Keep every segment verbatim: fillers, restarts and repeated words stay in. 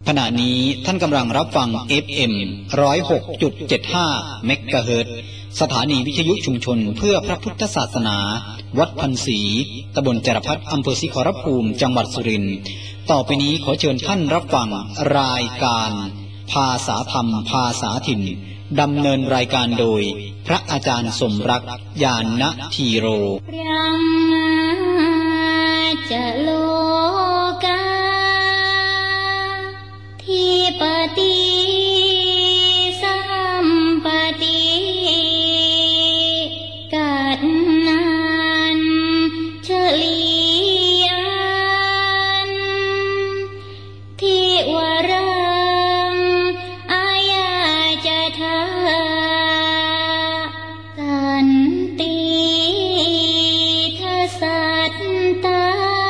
ขณะนี้ท่านกำลังรับฟัง เอฟ เอ็ม หนึ่งศูนย์หกจุดเจ็ดห้า เมกะเฮิรตซ์ สถานีวิทยุชุมชนเพื่อพระพุทธศาสนาวัดพันศรีตำบลจรพัฒน์อำเภอศรีขอรภูมิจังหวัดสุรินทร์ต่อไปนี้ขอเชิญท่านรับฟังรายการภาษาธรรมภาษาถิ่นดำเนินรายการโดยพระอาจารย์สมรักญาณธีโรจะโลกาทิปติสัมปติกัณนันเฉลียันทิวรังอายาจะทากันติทัสสัตตา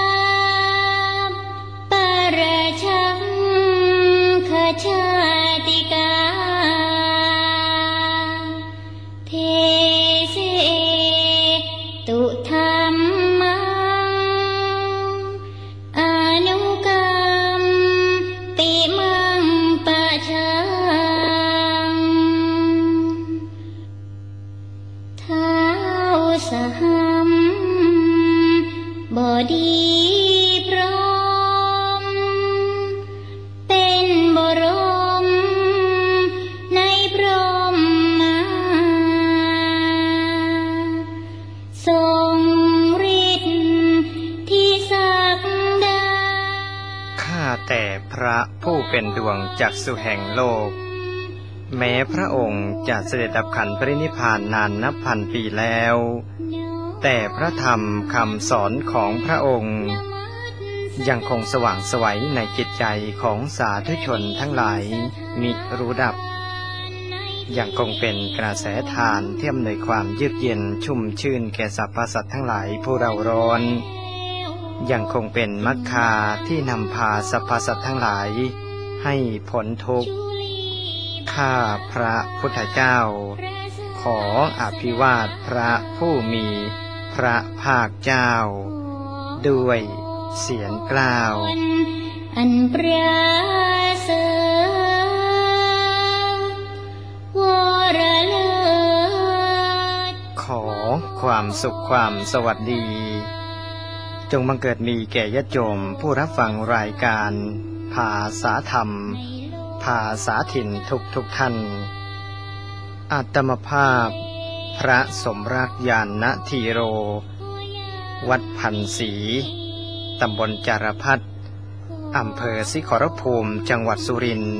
ปรชังขชาติกาเทเสตุธัมมังอนุกรรมปิมังปะชังท้าวสหัมบดีพร้อมเป็นบรมในพรหมทรงฤทธิ์ที่ศักดาข้าแต่พระผู้เป็นดวงจักษุแห่งโลกแม้พระองค์จะเสด็จดับขันปรินิพพานนานนับพันปีแล้วแต่พระธรรมคำสอนของพระองค์ยังคงสว่างไสวในจิตใจของสาธุชนทั้งหลายมิรู้ดับยังคงเป็นกระแสทานที่อำนวยความเยือกเย็นชุ่มชื่นแก่สรรพสัตว์ทั้งหลายผู้เร่าร้อนยังคงเป็นมรรคาที่นำพาสรรพสัตว์ทั้งหลายให้พ้นทุกข์ข้าพระพุทธเจ้าขออภิวาทพระผู้มีพระภาคเจ้าด้วยเสียงกล่าวอันประเสริฐวรเลิศขอความสุขความสวัสดีจงบังเกิดมีแก่ญาติโยมผู้รับฟังรายการภาษาธรรมภาษาถิ่นทุกทุกท่านอาตมภาพพระสมรักญาณธีโรวัดพันศรีตำบลจารพัฒน์อำเภอศรีขอรภูมิจังหวัดสุรินทร์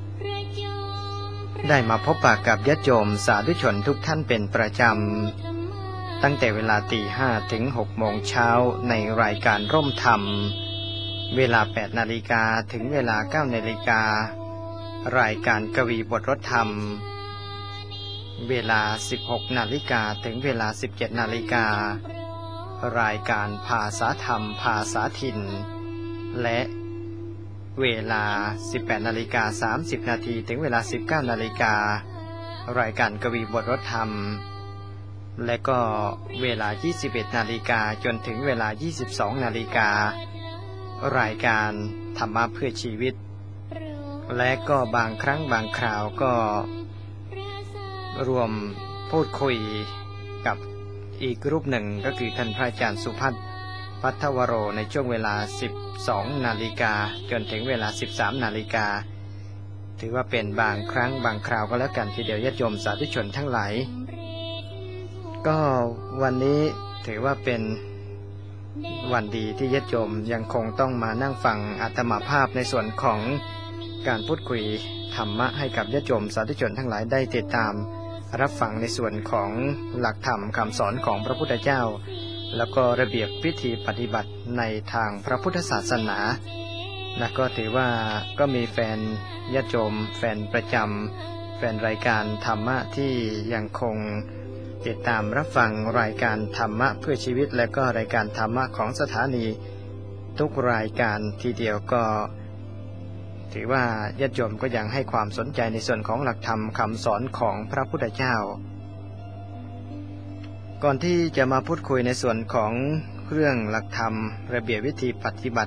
ได้มาพบปะกับญาติโยมสาธุชนทุกท่านเป็นประจำตั้งแต่เวลาตีห้าถึงหกโมงเช้าในรายการร่มธรรมเวลาแปดนาฬิกาถึงเวลาเก้านาฬิการายการกวีบทรถธรรมเวลาสิบหกนาฬิกาถึงเวลาสิบเจ็ดนาฬิการายการภาษาธรรมภาษาถิ่นและเวลาสิบแปดนาฬิกาสามสิบนาทีถึงเวลาสิบเก้านาฬิการายการกวีบทรถธรรมและก็เวลายี่สิบเอ็ดนาฬิกาจนถึงเวลายี่สิบสองนาฬิการายการธรรมะเพื่อชีวิตและก็บางครั้งบางคราวก็รวมพูดคุยกับอีกรูปหนึ่งก็คือท่านพระอาจารย์สุพัฒน์พัทวโรในช่วงเวลาสิบสองนาฬิกาจนถึงเวลาสิบสามนาฬิกาถือว่าเป็นบางครั้งบางคราวก็แล้วกันทีเดียวญาติโยมสาธุชนทั้งหลายก็วันนี้ถือว่าเป็นวันดีที่ญาติโยมยังคงต้องมานั่งฟังอาตมาภาพในส่วนของการพูดคุยธรรมะให้กับญาติโยมสาธุชนทั้งหลายได้ติดตามรับฟังในส่วนของหลักธรรมคำสอนของพระพุทธเจ้าแล้วก็ระเบียบวิธีปฏิบัติในทางพระพุทธศาสนาและก็ถือว่าก็มีแฟนญาติโยมแฟนประจำแฟนรายการธรรมะที่ยังคงติดตามรับฟังรายการธรรมะเพื่อชีวิตและก็รายการธรรมะของสถานีทุกรายการทีเดียวก็ถือว่าญาติโยมก็ยังให้ความสนใจในส่วนของหลักธรรมคำสอนของพระพุทธเจ้าก่อนที่จะมาพูดคุยในส่วนของเรื่องหลักธรรมระเบียบวิธีปฏิบัติ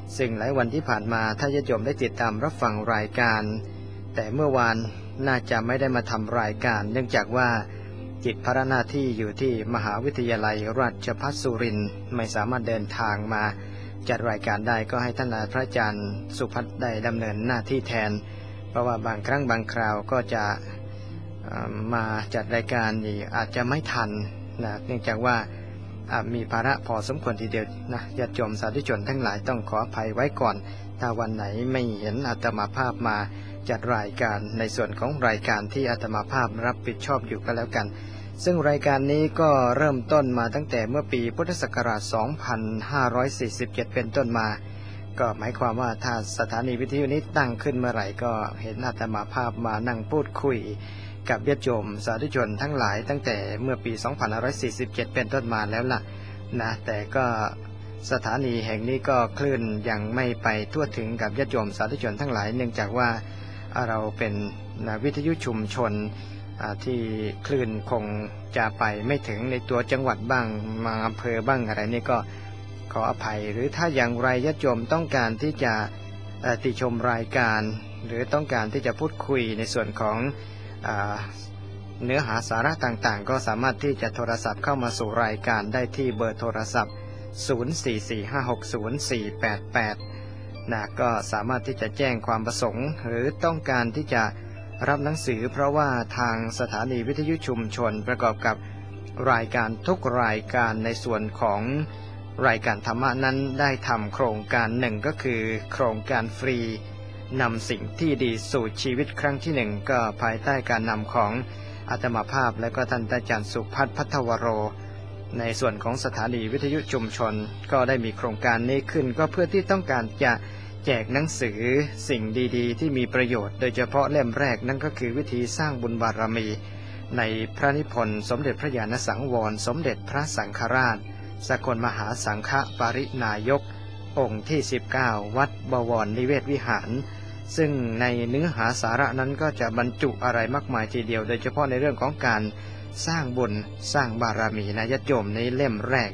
ซึ่งหลายวันที่ผ่านมาถ้าญาติโยมได้ติดตามรับฟังรายการ แต่เมื่อวานน่าจะไม่ได้มาทำรายการ เนื่องจากว่ากิจภาระหน้าที่อยู่ที่มหาวิทยาลัยราชภัฏสุรินทร์ไม่สามารถเดินทางมาจัดรายการได้ก็ให้ท่านพระอาจารย์สุพัฒน์ได้ดำเนินหน้าที่แทนเพราะว่าบางครั้งบางคราวก็จะมาจัดรายการนี่อาจจะไม่ทันนะเนื่องจากว่ามีภาระพอสมควรทีเดียวนะญาติโยมสาธุชนทั้งหลายต้องขออภัยไว้ก่อนถ้าวันไหนไม่เห็นอาตมาภาพมาจัดรายการในส่วนของรายการที่อาตมาภาพรับผิดชอบอยู่ก็แล้วกันซึ่งรายการนี้ก็เริ่มต้นมาตั้งแต่เมื่อปีพุทธศักราช สองพันห้าร้อยสี่สิบเจ็ด เป็นต้นมาก็หมายความว่าถ้าสถานีวิทยุนี้ตั้งขึ้นเมื่อไหร่ก็เห็นอาตมาภาพมานั่งพูดคุยกับญาติโยมสาธุชนทั้งหลายตั้งแต่เมื่อปี สองพันห้าร้อยสี่สิบเจ็ด เป็นต้นมาแล้วล่ะนะแต่ก็สถานีแห่งนี้ก็คลื่นยังไม่ไปทั่วถึงกับญาติโยมสาธุชนทั้งหลายเนื่องจากว่าเราเป็นวิทยุชุมชนที่คลื่นคงจะไปไม่ถึงในตัวจังหวัดบ้างมาอำเภอบ้างอะไรนี่ก็ขออภัยหรือถ้าอย่างไรญาติโยมต้องการที่จะติชมรายการหรือต้องการที่จะพูดคุยในส่วนของเนื้อหาสาระต่างๆก็สามารถที่จะโทรศัพท์เข้ามาสู่รายการได้ที่เบอร์โทรศัพท์ ศูนย์ สี่ สี่ ห้า หก ศูนย์ สี่ แปด แปด นะก็สามารถที่จะแจ้งความประสงค์หรือต้องการที่จะรับหนังสือเพราะว่าทางสถานีวิทยุชุมชนประกอบกับรายการทุกรายการในส่วนของรายการธรรมะนั้นได้ทำโครงการหนึ่งก็คือโครงการฟรีนำสิ่งที่ดีสู่ชีวิตครั้งที่หนึ่งก็ภายใต้การนำของอาตมาภาพและก็ท่านอาจารย์สุพัฒน์พัทวโรในส่วนของสถานีวิทยุชุมชนก็ได้มีโครงการนี้ขึ้นก็เพื่อที่ต้องการจะแจกหนังสือสิ่งดีๆที่มีประโยชน์โดยเฉพาะเล่มแรกนั่นก็คือวิธีสร้างบุญบารมีในพระนิพนธ์สมเด็จพระญาณสังวรสมเด็จพระสังฆราชสกลมหาสังฆปรินายกองค์ที่สิบเก้าวัดบวรนิเวศวิหารซึ่งในเนื้อหาสาระนั้นก็จะบรรจุอะไรมากมายทีเดียวโดยเฉพาะในเรื่องของการสร้างบุญสร้างบารมีนะญาติโยมในเล่มแรก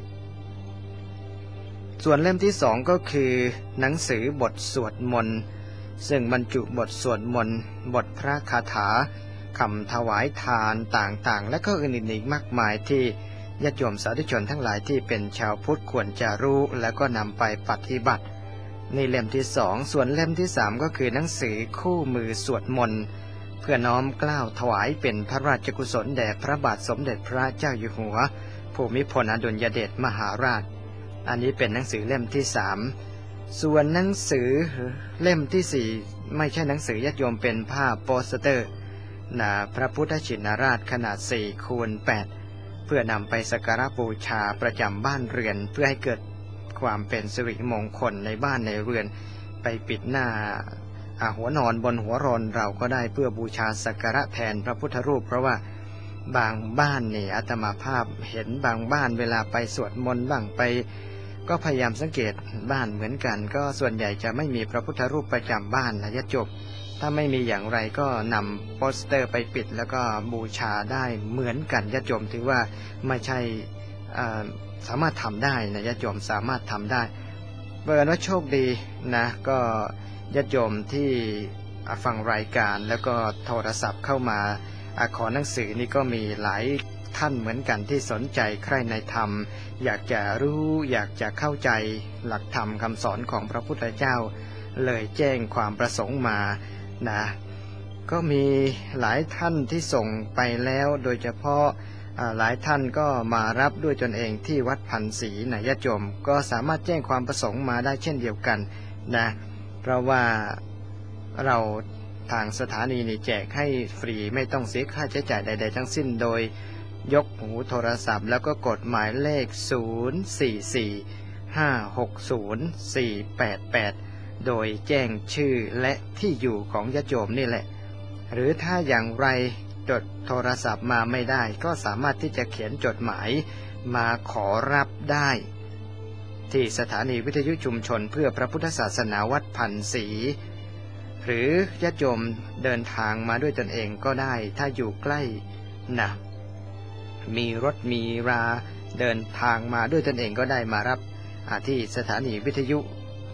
ส่วนเล่มที่สองก็คือหนังสือบทสวดมนต์ซึ่งบรรจุบทสวดมนต์บทพระคาถาคำถวายทานต่างๆและก็อื่นๆอีกมากมายที่ญาติโยมสาธุชนทั้งหลายที่เป็นชาวพุทธควรจะรู้แล้วก็นำไปปฏิบัติในเล่มที่สองส่วนเล่มที่สามก็คือหนังสือคู่มือสวดมนต์เพื่อน้อมเกล้าถวายเป็นพระราชกุศลแด่พระบาทสมเด็จพระเจ้าอยู่หัวภูมิพลอดุลยเดชมหาราชอันนี้เป็นหนังสือเล่มที่สามส่วนหนังสือเล่มที่สี่ไม่ใช่หนังสือญาติโยมเป็นภาพโปสเตอร์นะพระพุทธชินราชขนาดสี่คูณแปดเพื่อนำไปสักการะบูชาประจำบ้านเรือนเพื่อให้เกิดความเป็นสิริมงคลในบ้านในเรือนไปปิดหน้าหัวนอนบนหัวรอนเราก็ได้เพื่อบูชาสักการะแทนพระพุทธรูปเพราะว่าบางบ้านนี่อาตมาภาพเห็นบางบ้านเวลาไปสวดมนต์บ้างไปก็พยายามสังเกตบ้านเหมือนกันก็ส่วนใหญ่จะไม่มีพระพุทธรูปประจำบ้านนะญาติโยมถ้าไม่มีอย่างไรก็นำโปสเตอร์ไปปิดแล้วก็บูชาได้เหมือนกันญาติโยมถือว่าไม่ใช่สามารถทำได้นะญาติโยมสามารถทำได้เบอร์ว่าโชคดีนะก็ญาติโยมที่ฟังรายการแล้วก็โทรศัพท์เข้ามาขอหนังสือนี่ก็มีหลายท่านเหมือนกันที่สนใจใคร่ในธรรมอยากจะรู้อยากจะเข้าใจหลักธรรมคำสอนของพระพุทธเจ้าเลยแจ้งความประสงค์มานะก็มีหลายท่านที่ส่งไปแล้วโดยเฉพาะหลายท่านก็มารับด้วยตนเองที่วัดพันศรีนะญาติโยมก็สามารถแจ้งความประสงค์มาได้เช่นเดียวกันนะเพราะว่าเราทางสถานีนี่แจกให้ฟรีไม่ต้องเสียค่าใช้จ่ายใดๆทั้งสิ้นโดยยกหูโทรศัพท์แล้วก็กดหมายเลขศูนย์ สี่ สี่ ห้า หก ศูนย์ สี่ แปด แปดโดยแจ้งชื่อและที่อยู่ของญาติโยมนี่แหละหรือถ้าอย่างไรจดโทรศัพท์มาไม่ได้ก็สามารถที่จะเขียนจดหมายมาขอรับได้ที่สถานีวิทยุชุมชนเพื่อพระพุทธศาสนาวัดพันศรีหรือญาติโยมเดินทางมาด้วยตนเองก็ได้ถ้าอยู่ใกล้นะมีรถมีราเดินทางมาด้วยตนเองก็ได้มารับที่สถานีวิทยุ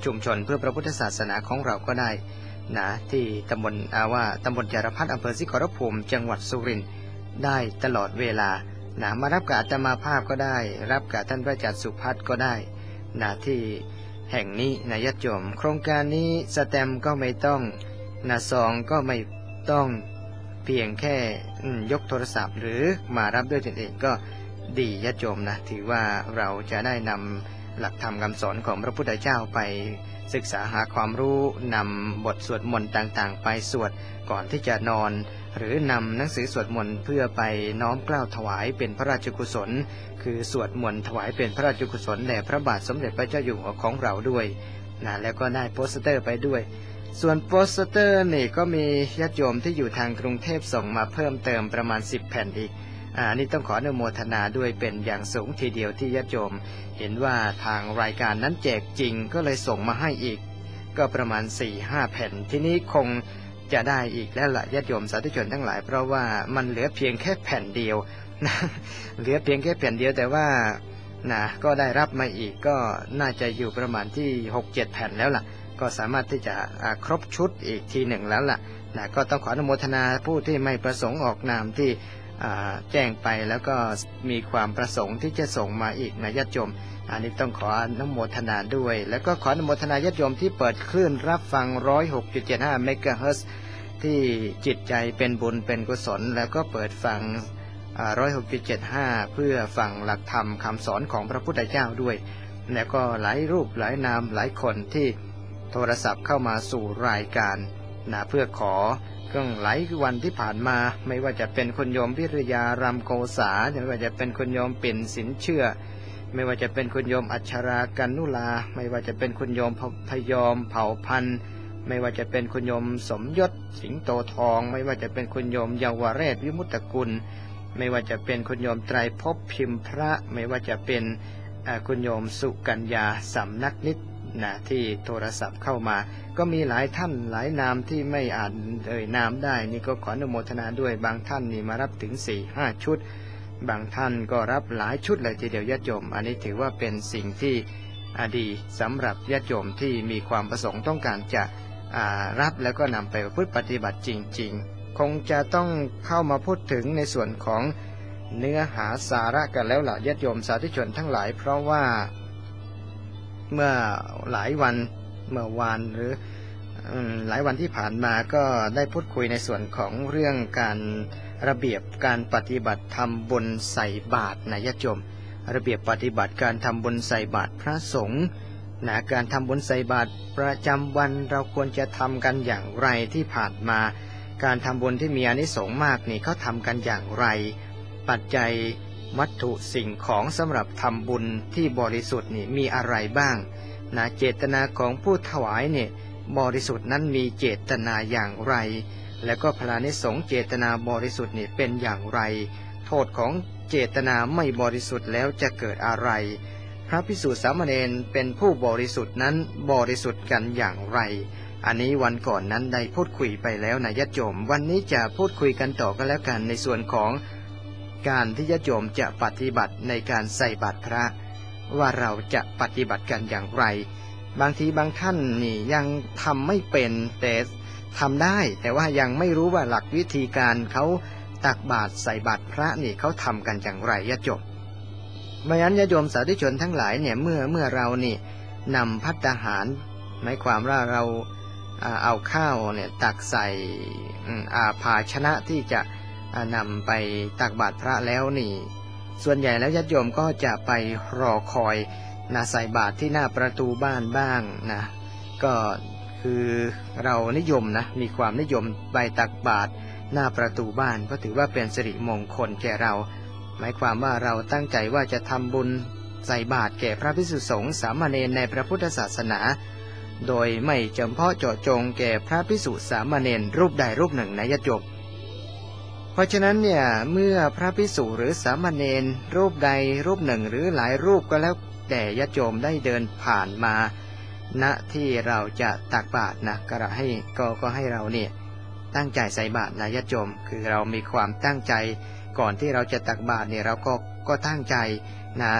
ชุมชนเพื่อพระพุทธศาสนาของเราก็ได้นะที่ตำบลอาว่าตำบลจารพัฒน์อำเภอศรีขอรภูมิจังหวัดสุรินทร์ได้ตลอดเวลานะมารับกับอาตมาภาพก็ได้รับกับท่านพระอาจารย์สุพัฒน์ก็ได้นะที่แห่งนี้นะญาติโยมโครงการนี้สแตมป์ก็ไม่ต้องนะซองก็ไม่ต้องเพียงแค่ยกโทรศัพท์หรือมารับด้วยตนเองก็ดีญาติโยมนะถือว่าเราจะได้นำหลักธรรมคำสอนของพระพุทธเจ้าไปศึกษาหาความรู้นำบทสวดมนต์ต่างๆไปสวดก่อนที่จะนอนหรือนำหนังสือสวดมนต์เพื่อไปน้อมเกล้าถวายเป็นพระราชกุศลคือสวดมนต์ถวายเป็นพระราชกุศลแด่พระบาทสมเด็จพระเจ้าอยู่หัวของเราด้วยนะแล้วก็ได้โปสเตอร์ไปด้วยส่วนโปสเตอร์นี่ก็มีญาติโยมที่อยู่ทางกรุงเทพส่งมาเพิ่มเติมประมาณสิบแผ่นอีกอ่านี่ต้องขออนุโมทนาด้วยเป็นอย่างสูงทีเดียวที่ญาติโยมเห็นว่าทางรายการนั้นแจกจริงก็เลยส่งมาให้อีกก็ประมาณ สี่ห้า แผ่นทีนี้คงจะได้อีกแล้วล่ะญาติโยมสาธุชนทั้งหลายเพราะว่ามันเหลือเพียงแค่แผ่นเดียวนะเหลือเพียงแค่แผ่นเดียวแต่ว่านะก็ได้รับมาอีกก็น่าจะอยู่ประมาณที่ หกเจ็ด แผ่นแล้วล่ะก็สามารถที่จะครบชุดอีกทีหนึ่งแล้วล่ะนะก็ต้องขออนุโมทนาผู้ที่ไม่ประสงค์ออกนามที่แจ้งไปแล้วก็มีความประสงค์ที่จะส่งมาอีกนะญาติโยมอันนี้ต้องขออนุโมทนาด้วยแล้วก็ขออนุโมทนาญาติโยมที่เปิดคลื่นรับฟัง หนึ่งร้อยหกจุดเจ็ดห้า เมกะเฮิรตซ์ที่จิตใจเป็นบุญเป็นกุศลแล้วก็เปิดฟัง หนึ่งร้อยหกจุดเจ็ดห้า เพื่อฟังหลักธรรมคำสอนของพระพุทธเจ้าด้วยแล้วก็หลายรูปหลายนามหลายคนที่โทรศัพท์เข้ามาสู่รายการนะเพื่อขอเครื่องหลายวันที่ผ่านมาไม่ว่าจะเป็นคุณโยมพิริยารำโกษาไม่ว่าจะเป็นคุณโยมปิ่นสินเชื่อไม่ว่าจะเป็นคุณโยมอัชรากันนุลาไม่ว่าจะเป็นคุณโยมพยอมเผ่าพันธุ์ไม่ว่าจะเป็นคุณโยมสมยศสิงโตทองไม่ว่าจะเป็นคุณโยมเยาวเรศวิมุตตกุลไม่ว่าจะเป็นคุณโยมไตรภพพิมพ์พระไม่ว่าจะเป็นคุณโยมสุกัญญาสำนักนิตนะที่โทรศัพท์เข้ามาก็มีหลายท่านหลายนามที่ไม่อ่านเอ่ยนามได้นี่ก็ขออนุโมทนาด้วยบางท่านนี่มารับถึง สี่ห้า ชุดบางท่านก็รับหลายชุดเลยทีเดียวญาติโยมอันนี้ถือว่าเป็นสิ่งที่ดีสำหรับญาติโยมที่มีความประสงค์ต้องการจะรับแล้วก็นำไปประพฤติปฏิบัติจริงๆคงจะต้องเข้ามาพูดถึงในส่วนของเนื้อหาสาระกันแล้วล่ะญาติโยมสาธุชนทั้งหลายเพราะว่าเมื่อหลายวันเมื่อวานหรือหลายวันที่ผ่านมาก็ได้พูดคุยในส่วนของเรื่องการระเบียบการปฏิบัติทำบุญใส่บาตรนะญาติโยมระเบียบปฏิบัติการทำบุญใส่บาตรพระสงฆ์นะการทำบุญใส่บาตรประจำวันเราควรจะทำกันอย่างไรที่ผ่านมาการทำบุญที่มีอานิสงส์มากนี่เขาทำกันอย่างไรปัจจัยวัตถุสิ่งของสำหรับทำบุญที่บริสุทธิ์นี่มีอะไรบ้างนะเจตนาของผู้ถวายเนี่ยบริสุทธิ์นั้นมีเจตนาอย่างไรแล้วก็พลานิสงส์เจตนาบริสุทธิ์นี่เป็นอย่างไรโทษของเจตนาไม่บริสุทธิ์แล้วจะเกิดอะไรพระภิกษุสามเณรเป็นผู้บริสุทธิ์นั้นบริสุทธิ์กันอย่างไรอันนี้วันก่อนนั้นได้พูดคุยไปแล้วนะญาติโยมวันนี้จะพูดคุยกันต่อกันแล้วกันในส่วนของการที่ญาติโยมจะปฏิบัติในการใส่บาตรพระว่าเราจะปฏิบัติกันอย่างไรบางทีบางท่านนี่ยังทำไม่เป็นแต่ทำได้แต่ว่ายังไม่รู้ว่าหลักวิธีการเขาตักบาตรใส่บาตรพระนี่เขาทำกันอย่างไรญาติโยมเพราะฉะนั้นญาติโยมสาธุชนทั้งหลายเนี่ยเมื่อเมื่อเรานี่นำภัตตาหารหมายความว่าเราเอาข้าวเนี่ยตักใส่อาภาชนะที่จะนำไปตักบาตรพระแล้วนี่ส่วนใหญ่แล้วญาติโยมก็จะไปรอคอยนะใส่บาตรที่หน้าประตูบ้านบ้างนะก็คือเรานิยมนะมีความนิยมไปตักบาตรหน้าประตูบ้านก็ถือว่าเป็นสิริมงคลแก่เราหมายความว่าเราตั้งใจว่าจะทำบุญใส่บาตรแก่พระภิกษุสงฆ์สามเณรในพระพุทธศาสนาโดยไม่จำเพาะเจาะจงแก่พระภิกษุสามเณรรูปใดรูปหนึ่งนะญาติโยมเพราะฉะนั้นเนี่ยเมื่อพระภิกษุหรือสามเณรรูปใดรูปหนึ่งหรือหลายรูปก็แล้วแต่ญาติโยมได้เดินผ่านมาณที่เราจะตักบาตรนะก็ให้ก็ก็ให้เราเนี่ยตั้งใจใส่บาตรนะญาติโยมคือเรามีความตั้งใจก่อนที่เราจะตักบาตรเนี่ยเราก็ก็ตั้งใจนะ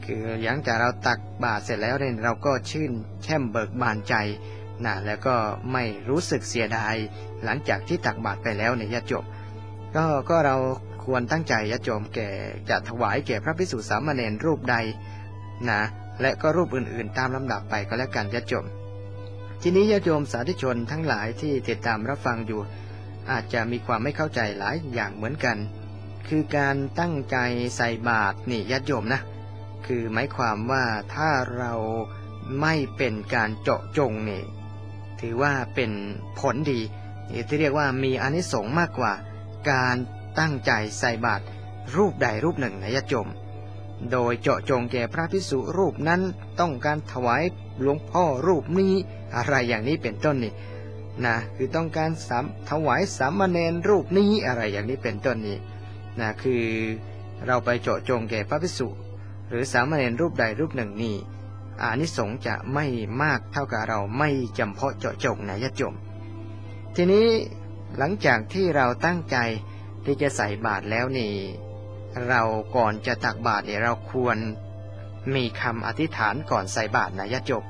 คือหลังจากเราตักบาตรเสร็จแล้วเนี่ยเราก็ชื่นแช่มเบิกบานใจนะแล้วก็ไม่รู้สึกเสียดายหลังจากที่ตักบาตรไปแล้วเนี่ยญาติโยมก็ก็เราควรตั้งใจญาติโยมแก่จะถวายแก่พระภิกษุสามเณรรูปใดนะและก็รูปอื่นๆตามลำดับไปก็แล้วกันญาติโยมทีนี้ญาติโยมสาธุชนทั้งหลายที่ติดตามรับฟังอยู่อาจจะมีความไม่เข้าใจหลายอย่างเหมือนกันคือการตั้งใจใส่บาตรนี่ญาติโยมนะคือหมายความว่าถ้าเราไม่เป็นการเจาะจงนี่ถือว่าเป็นผลดีที่เรียกว่ามีอานิสงส์มากกว่าการตั้งใจใส่บาตรรูปใดรูปหนึ่งนะญาติโยมโดยเจาะจงแก่พระภิกษุรูปนั้นต้องการถวายหลวงพ่อรูปนี้อะไรอย่างนี้เป็นต้นนี่นะคือต้องการสามถวายสามเณรรูปนี้อะไรอย่างนี้เป็นต้นนี่นะคือเราไปเจาะจงแก่พระภิกษุหรือสามเณรรูปใดรูปหนึ่งนี่อานิสงส์จะไม่มากเท่ากับเราไม่จำเพาะเจาะจงนะญาติโยมทีนี้หลังจากที่เราตั้งใจที่จะใส่บาตรแล้วนี่เราก่อนจะตักบาตรเนี่ยเราควรมีคำอธิษฐานก่อนใส่บาตรนะญาติโยม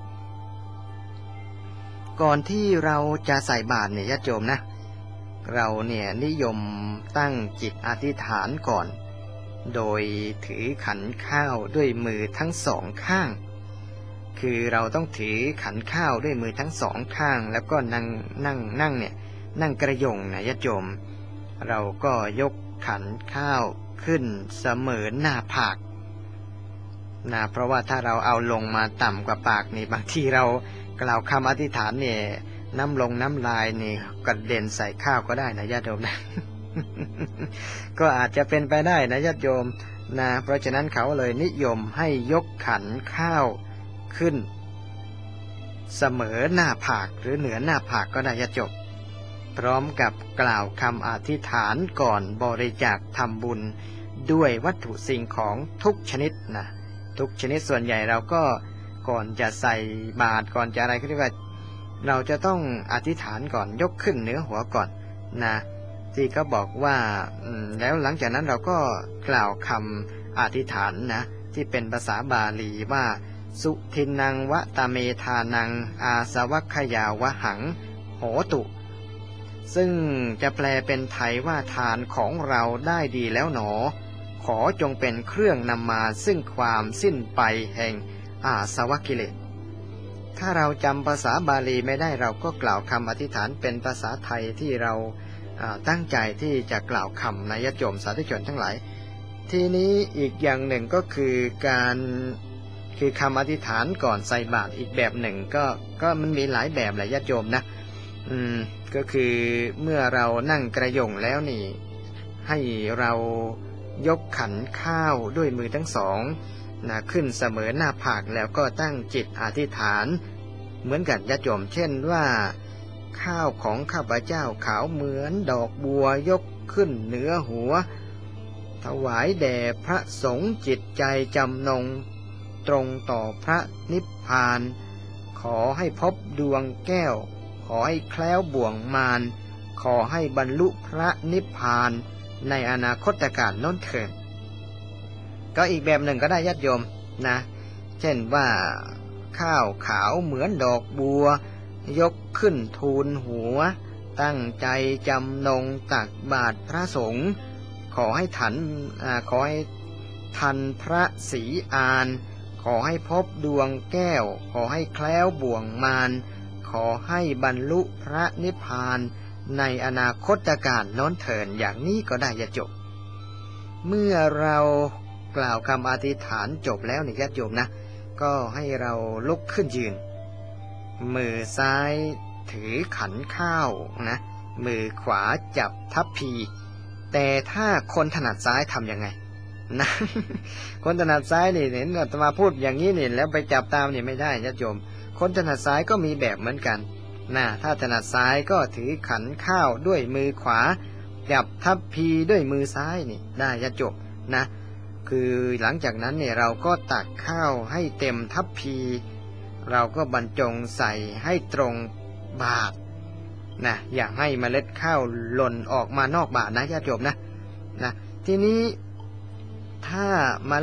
ก่อนที่เราจะใส่บาตรเนี่ยญาติโยมนะเราเนี่ยนิยมตั้งจิตอธิษฐานก่อนโดยถือขันข้าวด้วยมือทั้งสองข้างคือเราต้องถือขันข้าวด้วยมือทั้งสองข้างแล้วก็นั่งนั่งนั่งเนี่ยนั่งกระยงนะญาติโยมเราก็ยกขันข้าวขึ้นเสมอหน้าผากนะเพราะว่าถ้าเราเอาลงมาต่ำกว่าปากนี่บางทีเรากล่าวคำอธิษฐานเนี่ยน้ำลงน้ำลายนี่กระเด็นใส่ข้าวก็ได้นะญาติโยมนะ ก็อาจจะเป็นไปได้นะญาติโยมนะเพราะฉะนั้นเขาเลยนิยมให้ยกขันข้าวขึ้นเสมอหน้าผากหรือเหนือหน้าผากก็ได้ญาติโยมพร้อมกับกล่าวคำอธิษฐานก่อนบริจาคทำบุญด้วยวัตถุสิ่งของทุกชนิดนะทุกชนิดส่วนใหญ่เราก็ก่อนจะใส่บาตรก่อนจะอะไรก็เรียกว่าเราจะต้องอธิษฐานก่อนยกขึ้นเหนือหัวก่อนนะที่เขาบอกว่าแล้วหลังจากนั้นเราก็กล่าวคำอธิษฐานนะที่เป็นภาษาบาลีว่าสุทินังวะตะเมธานังอาสวัคขยาวหังโหตุซึ่งจะแปลเป็นไทยว่าทานของเราได้ดีแล้วหนอขอจงเป็นเครื่องนำมาซึ่งความสิ้นไปแห่งอาสวะกิเลสถ้าเราจำภาษาบาลีไม่ได้เราก็กล่าวคำอธิษฐานเป็นภาษาไทยที่เราตั้งใจที่จะกล่าวคำในญาติโยมสาธุชนทั้งหลายทีนี้อีกอย่างหนึ่งก็คือการคือคำอธิษฐานก่อนใส่บาตรอีกแบบหนึ่งก็ก็มันมีหลายแบบหลายญาติโยมนะอืมก็คือเมื่อเรานั่งกระยงแล้วนี่ให้เรายกขันข้าวด้วยมือทั้งสองนะขึ้นเสมอหน้าผากแล้วก็ตั้งจิตอธิษฐานเหมือนกันญาติโยมเช่นว่าข้าวของข้าพเจ้าขาวเหมือนดอกบัวยกขึ้นเหนือหัวถวายแด่พระสงฆ์จิตใจจำนงตรงต่อพระนิพพานขอให้พบดวงแก้วขอให้แคล้วบ่วงมารขอให้บรรลุพระนิพพานในอนาคตการโน้นเถิดก็อีกแบบหนึ่งก็ได้ญาติโยมนะเช่นว่าข้าวขาวเหมือนดอกบัวยกขึ้นทูลหัวตั้งใจจำนงตักบาตรพระสงฆ์ขอให้ทันขอให้ทันพระศรีอานขอให้พบดวงแก้วขอให้แคล้วบ่วงมารขอให้บรรลุพระนิพพานในอนาคตการโน้นเถิดอย่างนี้ก็ได้ญาติโยมเมื่อเรากล่าวคำอธิษฐานจบแล้วนี่ญาติโยมนะก็ให้เราลุกขึ้นยืนมือซ้ายถือขันข้าวนะมือขวาจับทัพพีแต่ถ้าคนถนัดซ้ายทำยังไงนะ คนถนัดซ้ายนี่เห็นอาตมาพูดอย่างนี้นี่แล้วไปจับตามนี่ไม่ได้ญาติโยมคนถนัดซ้ายก็มีแบบเหมือนกันนะถ้าถนัดซ้ายก็ถือขันข้าวด้วยมือขวาจับทัพพีด้วยมือซ้ายนี่ได้ญาติโยมนะคือหลังจากนั้นเนี่ยเราก็ตักข้าวให้เต็มทัพพีเราก็บรรจงใส่ให้ตรงบาตรนะอย่าให้เมล็ดข้าวหล่นออกมานอกบาตรนะญาติโยมนะนะทีนี้ถ้าเมล็ด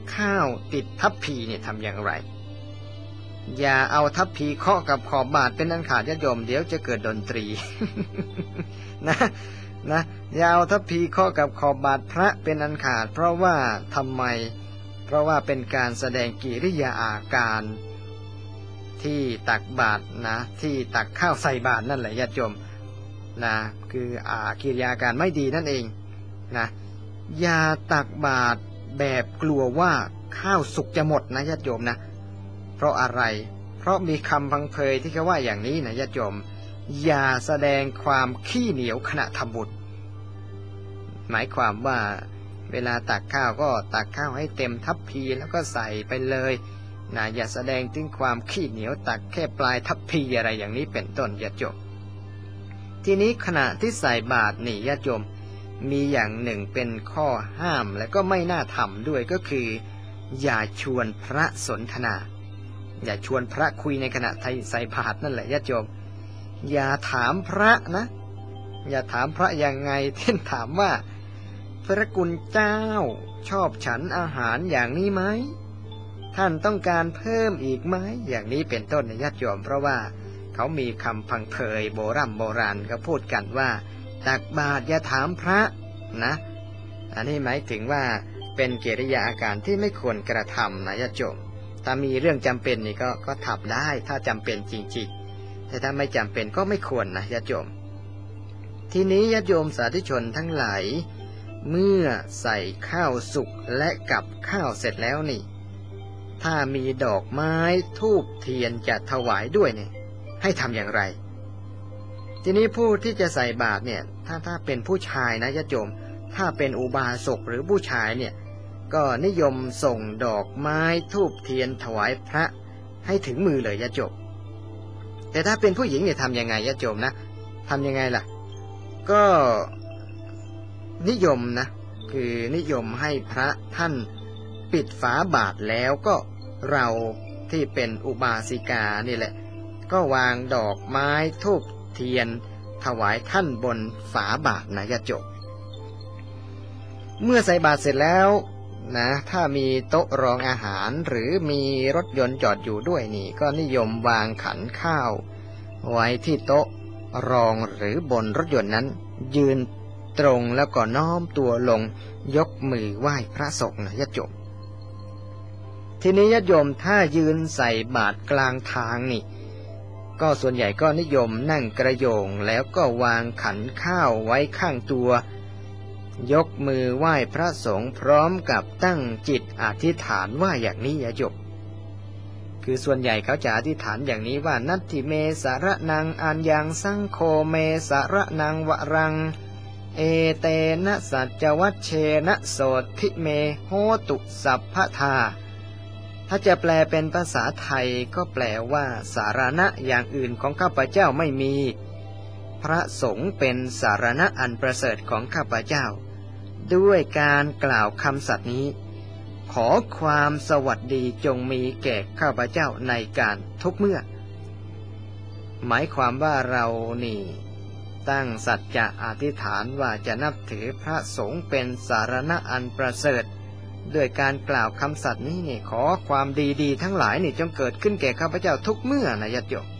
ข้าวติดทัพพีเนี่ยทำอย่างไรอย่าเอาทัพพีเคาะกับขอบบาตรเป็นอันขาดญาติโยมเดี๋ยวจะเกิดดนตรี นะนะอย่าเอาทัพพีเคาะกับขอบบาตรพระเป็นอันขาดเพราะว่าทำไมเพราะว่าเป็นการแสดงกิริยาอาการที่ตักบาตรนะที่ตักข้าวใส่บาตรนั่นแหละญาติโยมนะคืออากิริยาการไม่ดีนั่นเองนะอย่าตักบาตรแบบกลัวว่าข้าวสุกจะหมดนะญาติโยมนะเพราะอะไรเพราะมีคำพังเพยที่เขาว่าอย่างนี้นะญาติโยมอย่าแสดงความขี้เหนียวขณะทำบุญหมายความว่าเวลาตักข้าวก็ตักข้าวให้เต็มทัพพีแล้วก็ใส่ไปเลยนะอย่าแสดงถึงความขี้เหนียวตักแค่ปลายทัพพีอะไรอย่างนี้เป็นต้นญาติโยมทีนี้ขณะที่ใส่บาตรนี่ญาติโยมมีอย่างหนึ่งเป็นข้อห้ามและก็ไม่น่าทำด้วยก็คืออย่าชวนพระสนทนาอย่าชวนพระคุยในขณะใส่บาตรนั่นแหละญาติโยมอย่าถามพระนะอย่าถามพระยังไงเช่นถามว่าพระกุณเจ้าชอบฉันอาหารอย่างนี้ไหมท่านต้องการเพิ่มอีกไหมอย่างนี้เป็นต้นนะญาติโยมเพราะว่าเขามีคำพังเพยโบราณโบราณก็พูดกันว่าตักบาตรอย่าถามพระนะอันนี้หมายถึงว่าเป็นกิริยาอาการที่ไม่ควรกระทำนะญาติโยมถ้ามีเรื่องจำเป็นนี่ก็ก็ทำได้ถ้าจำเป็นจริงๆแต่ถ้าไม่จำเป็นก็ไม่ควรนะญาติโยมทีนี้ญาติโยมสาธุชนทั้งหลายเมื่อใส่ข้าวสุกและกับข้าวเสร็จแล้วนี่ถ้ามีดอกไม้ธูปเทียนจะถวายด้วยเนี่ยให้ทำอย่างไรทีนี้ผู้ที่จะใส่บาตรเนี่ยถ้าถ้าเป็นผู้ชายนะญาติโยมถ้าเป็นอุบาสกหรือผู้ชายเนี่ยก็นิยมส่งดอกไม้ธูปเทียนถวายพระให้ถึงมือเลยญาติโยมแต่ถ้าเป็นผู้หญิงเนี่ยทำยังไงญาติโยมนะทำยังไงล่ะก็นิยมนะคือนิยมให้พระท่านปิดฝาบาตรแล้วก็เราที่เป็นอุบาสิกานี่แหละก็วางดอกไม้ธูปเทียนถวายท่านบนฝาบาตรนะญาติโยมเมื่อใส่บาตรเสร็จแล้วนะถ้ามีโต๊ะรองอาหารหรือมีรถยนต์จอดอยู่ด้วยนี่ก็นิยมวางขันข้าวไว้ที่โต๊ะรองหรือบนรถยนต์นั้นยืนตรงแล้วก็น้อมตัวลงยกมือไหว้พระสงฆ์นะญาติโยมทีนี้ญาติโยมถ้ายืนใส่บาตรกลางทางนี่ก็ส่วนใหญ่ก็นิยมนั่งกระโยงแล้วก็วางขันข้าวไว้ข้างตัวยกมือไหว้พระสงฆ์พร้อมกับตั้งจิตอธิษฐานว่าอย่างนี้ญาติโยมคือส่วนใหญ่เขาจะอธิษฐานอย่างนี้ว่านัตถิเมสาระนังอัญญังสังโฆเมสาระนังวรังเอเตนะสัจจวัชเชนะโสทิเมโหตุสัพพทาถ้าจะแปลเป็นภาษาไทยก็แปลว่าสารณะอย่างอื่นของข้าพเจ้าไม่มีพระสงฆ์เป็นสารณะอันประเสริฐของข้าพเจ้าด้วยการกล่าวคำสัตย์นี้ขอความสวัสดีจงมีแก่ข้าพเจ้าในการทุกเมื่อหมายความว่าเรานี่ตั้งสัจจะอธิษฐานว่าจะนับถือพระสงฆ์เป็นสารณะอันประเสริฐด้วยการกล่าวคำสัตย์นี้นี่ขอความดีๆทั้งหลายนี่จงเกิดขึ้นแก่ข้าพเจ้าทุกเมื่อนะญาติโยม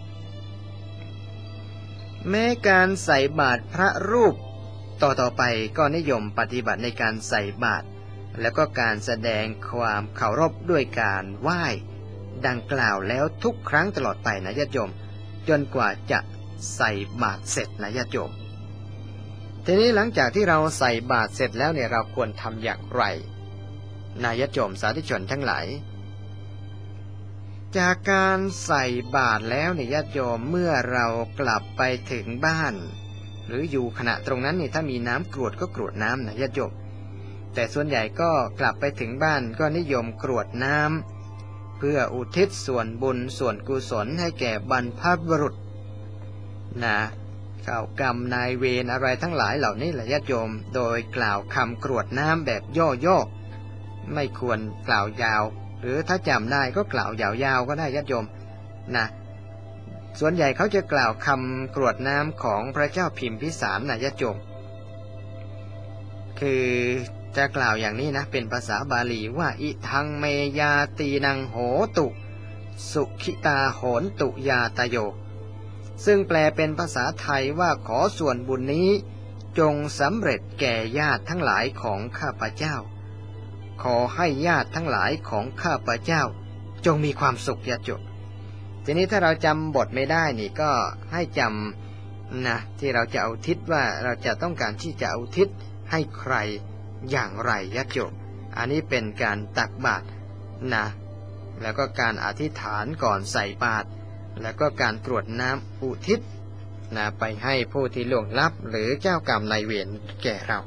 แม้การใส่บาตรพระรูปต่อต่อไปก็นิยมปฏิบัติในการใส่บาตรแล้วก็การแสดงความเคารพด้วยการไหว้ดังกล่าวแล้วทุกครั้งตลอดไปนะญาติโยมจนกว่าจะใส่บาตรเสร็จนะญาติโยมทีนี้หลังจากที่เราใส่บาตรเสร็จแล้วเนี่ยเราควรทำอย่างไรนะญาติโยมสาธุชนทั้งหลายจากการใส่บาตรแล้วเนี่ยญาติโยมเมื่อเรากลับไปถึงบ้านหรืออยู่ขณะตรงนั้นนี่ถ้ามีน้ำกรวดก็กรวดน้ำนะญาติโยมแต่ส่วนใหญ่ก็กลับไปถึงบ้านก็นิยมกรวดน้ำเพื่ออุทิศส่วนบุญส่วนกุศลให้แก่บรรพบุรุษนะข่าวกรรมนายเวรอะไรทั้งหลายเหล่านี้แหละญาติโยมโดยกล่าวคำกรวดน้ำแบบย่อๆไม่ควรกล่าวยาวหรือถ้าจำได้ก็กล่าวยาวๆก็ได้ญาติโยมนะส่วนใหญ่เขาจะกล่าวคำกรวดน้ำของพระเจ้าพิมพิสารนะญาติโยมคือจะกล่าวอย่างนี้นะเป็นภาษาบาลีว่าอิทังเมยาตีนังโหตุสุขิตาโหนตุยาตโยซึ่งแปลเป็นภาษาไทยว่าขอส่วนบุญนี้จงสำเร็จแก่ญาติทั้งหลายของข้าพเจ้าขอให้ญาติทั้งหลายของข้าพเจ้าจงมีความสุขญาติโยมทีนี้ถ้าเราจำบทไม่ได้นี่ก็ให้จำนะที่เราจะเอาทิศว่าเราจะต้องการที่จะเอาทิศให้ใครอย่างไรญาติโยมอันนี้เป็นการตักบาตรนะแล้วก็การอธิษฐานก่อนใส่บาตรแล้วก็การกรวดน้ำอุทิศนะไปให้ผู้ที่ล่วงลับหรือเจ้ากรรมนายเวรแก่เรา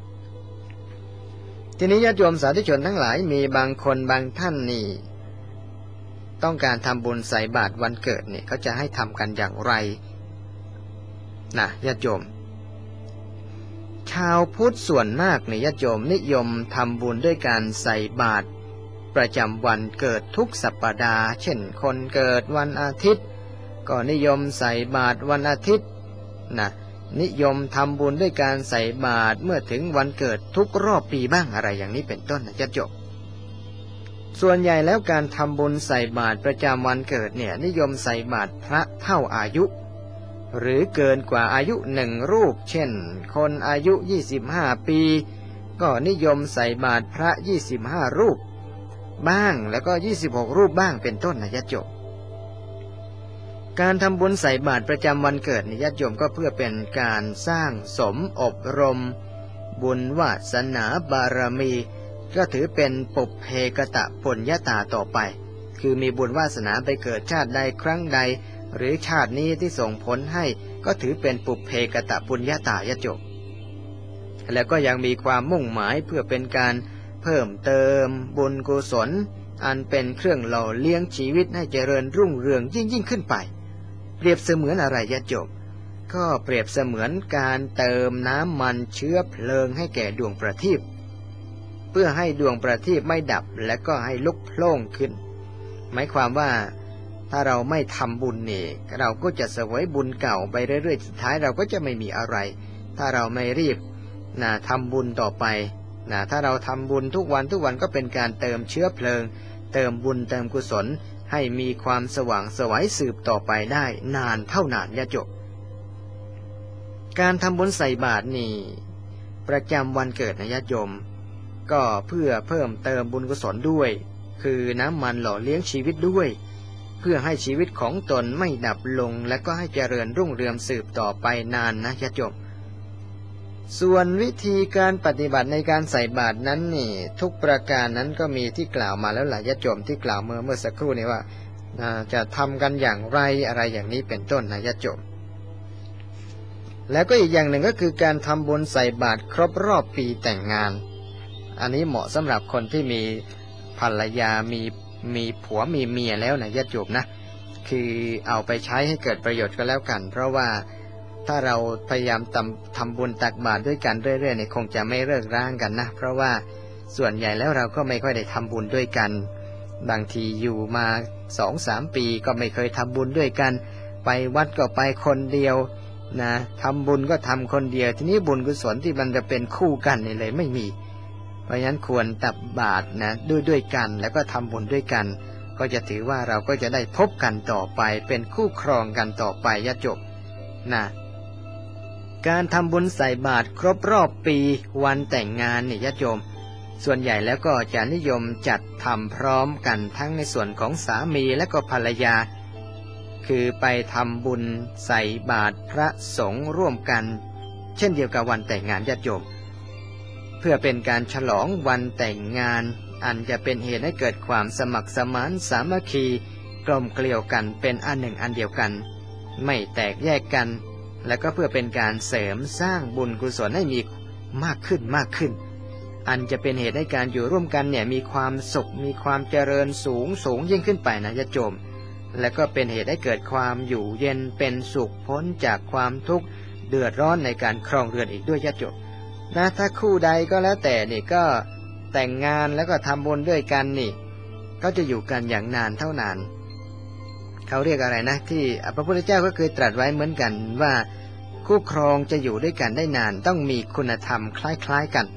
ทีนี้ญาติโยมสาธุชนทั้งหลายมีบางคนบางท่านนี่ต้องการทำบุญใส่บาตรวันเกิดนี่เขาจะให้ทำกันอย่างไรนะญาติโยมชาวพุทธส่วนมากนี่ญาติโยมนิยมทำบุญด้วยการใส่บาตรประจำวันเกิดทุกสัปดาห์เช่นคนเกิดวันอาทิตย์ก็นิยมใส่บาตรวันอาทิตย์นะนิยมทำบุญด้วยการใส่บาตรเมื่อถึงวันเกิดทุกรอบปีบ้างอะไรอย่างนี้เป็นต้นนะญาติโยมส่วนใหญ่แล้วการทำบุญใส่บาตรประจำวันเกิดเนี่ยนิยมใส่บาตรพระเท่าอายุหรือเกินกว่าอายุหนึ่งรูปเช่นคนอายุยี่สิบห้าปีก็นิยมใส่บาตรพระยี่สิบห้ารูปบ้างแล้วก็ยี่สิบหกรูปบ้างเป็นต้นนะญาติโยมการทำบุญใส่บาตรประจำวันเกิดนี่ญาติโยมก็เพื่อเป็นการสร้างสมอบรมบุญวาสนาบารมีก็ถือเป็นปุพเพกตะปุญญาตาต่อไปคือมีบุญวาสนาไปเกิดชาติใดครั้งใดหรือชาตินี้ที่ส่งผลให้ก็ถือเป็นปุพเพกตะปุญญาตาญาติโยมแล้วก็ยังมีความมุ่งหมายเพื่อเป็นการเพิ่มเติมบุญกุศลอันเป็นเครื่องหล่อเลี้ยงชีวิตให้เจริญรุ่งเรืองยิ่งยิ่งขึ้นไปเปรียบเสมือนอะไรญาติโยมก็เปรียบเสมือนการเติมน้ำมันเชื้อเพลิงให้แก่ดวงประทีปเพื่อให้ดวงประทีปไม่ดับและก็ให้ลุกโผล่ขึ้นหมายความว่าถ้าเราไม่ทำบุญนี่เราก็จะเสวยบุญเก่าไปเรื่อยๆสุดท้ายเราก็จะไม่มีอะไรถ้าเราไม่รีบนะทำบุญต่อไปนะถ้าเราทำบุญทุกวันทุกวันก็เป็นการเติมเชื้อเพลิงเติมบุญเติมกุศลให้มีความสว่างไสวสืบต่อไปได้นานเท่านานญาติโยมการทำบุญใส่บาตรนี่ประจำวันเกิดนะญาติโยมก็เพื่อเพิ่มเติมบุญกุศลด้วยคือน้ำมันหล่อเลี้ยงชีวิตด้วยเพื่อให้ชีวิตของตนไม่ดับลงและก็ให้เจริญรุ่งเรืองสืบต่อไปนานนะญาติโยมส่วนวิธีการปฏิบัติในการใส่บาตรนั้นนี่ทุกประการนั้นก็มีที่กล่าวมาแล้วหลายญาติโยมที่กล่าวเมื่อเมื่อสักครู่นี้ว่าจะทำกันอย่างไรอะไรอย่างนี้เป็นต้นนะญาติโยมแล้วก็อีกอย่างหนึ่งก็คือการทำบุญใส่บาตรครบรอบปีแต่งงานอันนี้เหมาะสำหรับคนที่มีภรรยามีมีผัวมีเมียแล้วนะญาติโยมนะคือเอาไปใช้ให้เกิดประโยชน์ก็แล้วกันเพราะว่าถ้าเราพยายามทำทำบุญตักบาตรด้วยกันเรื่อยๆเนี่ยคงจะไม่เลิกร้างกันนะเพราะว่าส่วนใหญ่แล้วเราก็ไม่ค่อยได้ทำบุญด้วยกันบางทีอยู่มาสองสามปีก็ไม่เคยทำบุญด้วยกันไปวัดก็ไปคนเดียวนะทำบุญก็ทำคนเดียวทีนี้บุญกุศลที่มันจะเป็นคู่กันนี่เลยไม่มีเพราะฉะนั้นควรตักบาตรนะด้วยด้วยกันแล้วก็ทำบุญด้วยกันก็จะถือว่าเราก็จะได้พบกันต่อไปเป็นคู่ครองกันต่อไปญาติโยมนะการทำบุญใส่บาตรครบรอบปีวันแต่งงานนี่ญาติโยมส่วนใหญ่แล้วก็จะนิยมจัดทำพร้อมกันทั้งในส่วนของสามีและก็ภรรยาคือไปทำบุญใส่บาตรพระสงฆ์ร่วมกันเช่นเดียวกับวันแต่งงานญาติโยมเพื่อเป็นการฉลองวันแต่งงานอันจะเป็นเหตุให้เกิดความสมัครสมานสามัคคีกลมเกลียวกันเป็นอันหนึ่งอันเดียวกันไม่แตกแยกกันและก็เพื่อเป็นการเสริมสร้างบุญกุศลให้มีมากขึ้นมากขึ้นอันจะเป็นเหตุให้การอยู่ร่วมกันเนี่ยมีความสุขมีความเจริญสูงสูงยิ่งขึ้นไปนะญาติโยมและก็เป็นเหตุให้เกิดความอยู่เย็นเป็นสุขพ้นจากความทุกข์เดือดร้อนในการครองเรือนอีกด้วยญาติโยมนะถ้าคู่ใดก็แล้วแต่นี่ก็แต่งงานแล้วก็ทำบุญด้วยกันนี่ก็จะอยู่กันอย่างนานเท่านานเขาเรียกอะไรนะที่พระพุทธเจ้าก็เคยตรัสไว้เหมือนกันว่าคู่ครองจะอยู่ด้วยกันได้นานต้องมีคุณธรรมคล้ายๆกัน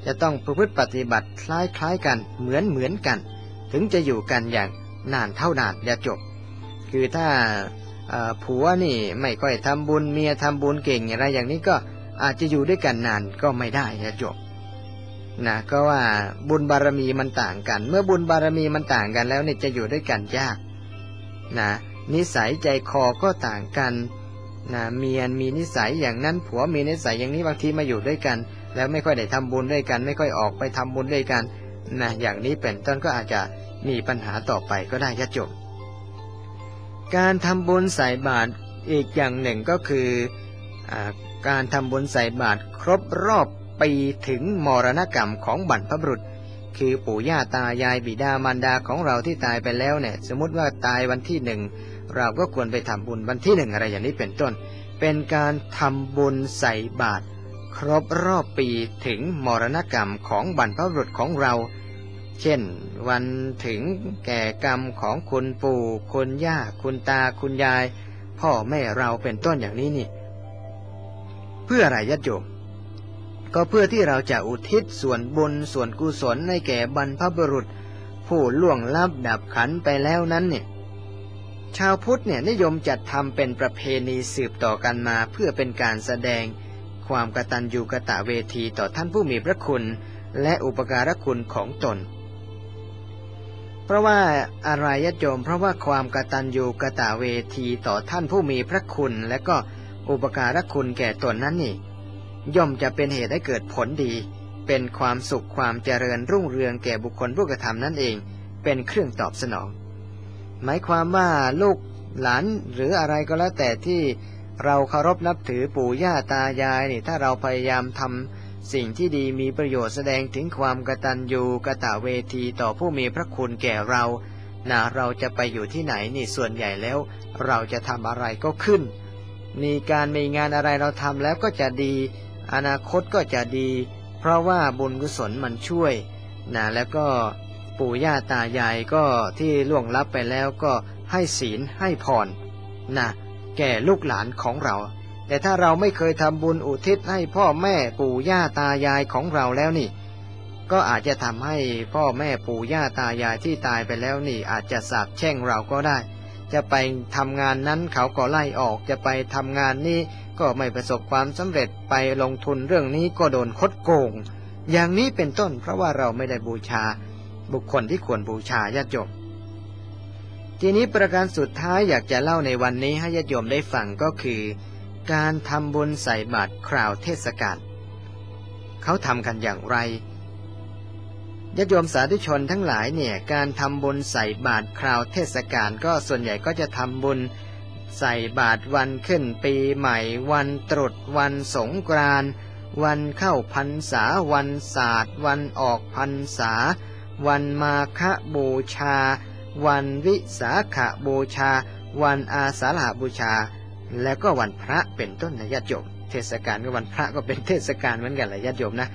จะต้องประพฤติปฏิบัติคล้ายๆกันเหมือนเหมือนกันถึงจะอยู่กันอย่างนานเท่านานอย่าจบคือถ้าผัวนี่ไม่ค่อยทำบุญเมียทำบุญเก่งอะไรอย่างนี้ก็อาจจะอยู่ด้วยกันนานก็ไม่ได้อย่าจบนะก็ว่าบุญบารมีมันต่างกันเมื่อบุญบารมีมันต่างกันแล้วเนี่ยจะอยู่ด้วยกันยากนะนิสัยใจคอก็ต่างกันนะเมียมีนิสัยอย่างนั้นผัวมีนิสัยอย่างนี้บางทีมาอยู่ด้วยกันแล้วไม่ค่อยได้ทำบุญด้วยกันไม่ค่อยออกไปทำบุญด้วยกันนะอย่างนี้เป็นต้นก็อาจจะมีปัญหาต่อไปก็ได้ญาติโยมการทำบุญใส่บาตรอีกอย่างหนึ่งก็คืออ่าการทำบุญใส่บาตรครบรอบปีถึงมรณกรรมของบรรพบุรุษคือปู่ย่าตายายบิดามารดาของเราที่ตายไปแล้วเนี่ยสมมติว่าตายวันที่หนึ่งเราก็ควรไปทำบุญวันที่หนึ่งอะไรอย่างนี้เป็นต้นเป็นการทำบุญใส่บาตรครบรอบปีถึงมรณกรรมของบรรพบุรุษของเราเช่นวันถึงแก่กรรมของคุณปู่คุณย่าคุณตาคุณยายพ่อแม่เราเป็นต้นอย่างนี้นี่เพื่ออะไรญาติโยมก็เพื่อที่เราจะอุทิศส่วนบุญส่วนกุศลให้แก่บรรพบุรุษผู้ล่วงลับดับขันไปแล้วนั้นเนี่ยชาวพุทธเนี่ยนิยมจัดทำเป็นประเพณีสืบต่อกันมาเพื่อเป็นการแสดงความกตัญญูกตเวทีต่อท่านผู้มีพระคุณและอุปการะคุณของตนเพราะว่าอะไรญาติโยมเพราะว่าความกตัญญูกตเวทีต่อท่านผู้มีพระคุณและก็อุปการะคุณแก่ตนนั้นนี่ย่อมจะเป็นเหตุให้เกิดผลดีเป็นความสุขความเจริญรุ่งเรืองแก่บุคคลผู้กระทำนั่นเองเป็นเครื่องตอบสนองหมายความว่าลูกหลานหรืออะไรก็แล้วแต่ที่เราเคารพนับถือปู่ย่าตายายนี่ถ้าเราพยายามทำสิ่งที่ดีมีประโยชน์แสดงถึงความกตัญญูกตเวทีต่อผู้มีพระคุณแก่เรานะเราจะไปอยู่ที่ไหนนี่ส่วนใหญ่แล้วเราจะทำอะไรก็ขึ้นมีการมีงานอะไรเราทำแล้วก็จะดีอนาคตก็จะดีเพราะว่าบุญกุศลมันช่วยนะแล้วก็ปู่ย่าตายายก็ที่ล่วงลับไปแล้วก็ให้ศีลให้พรนะแก่ลูกหลานของเราแต่ถ้าเราไม่เคยทำบุญอุทิศให้พ่อแม่ปู่ย่าตายายของเราแล้วนี่ก็อาจจะทำให้พ่อแม่ปู่ย่าตายายที่ตายไปแล้วนี่อาจจะสาปแช่งเราก็ได้จะไปทำงานนั้นเขาก็ไล่ออกจะไปทำงานนี้ก็ไม่ประสบความสำเร็จไปลงทุนเรื่องนี้ก็โดนคดโกงอย่างนี้เป็นต้นเพราะว่าเราไม่ได้บูชาบุคคลที่ควรบูชาญาติโยมทีนี้ประการสุดท้ายอยากจะเล่าในวันนี้ให้ญาติโยมได้ฟังก็คือการทำบุญใส่บาตรคราวเทศกาลเขาทำกันอย่างไรญาติโยมสาธุชนทั้งหลายเนี่ยการทำบุญใส่บาตรคราวเทศกาลก็ส่วนใหญ่ก็จะทำบุญใส่บาตรวันขึ้นปีใหม่วันตรุษวันสงกรานต์วันเข้าพรรษาวันศาสตร์วันออกพรรษาวันมาฆบูชาวันวิสาขบูชาวันอาสาฬหบูชาแล้วก็วันพระเป็นต้นนะญาติโยมเทศกาลก็วันพระก็เป็นเทศกาลเหมือนกันแหละญาติโยมนะ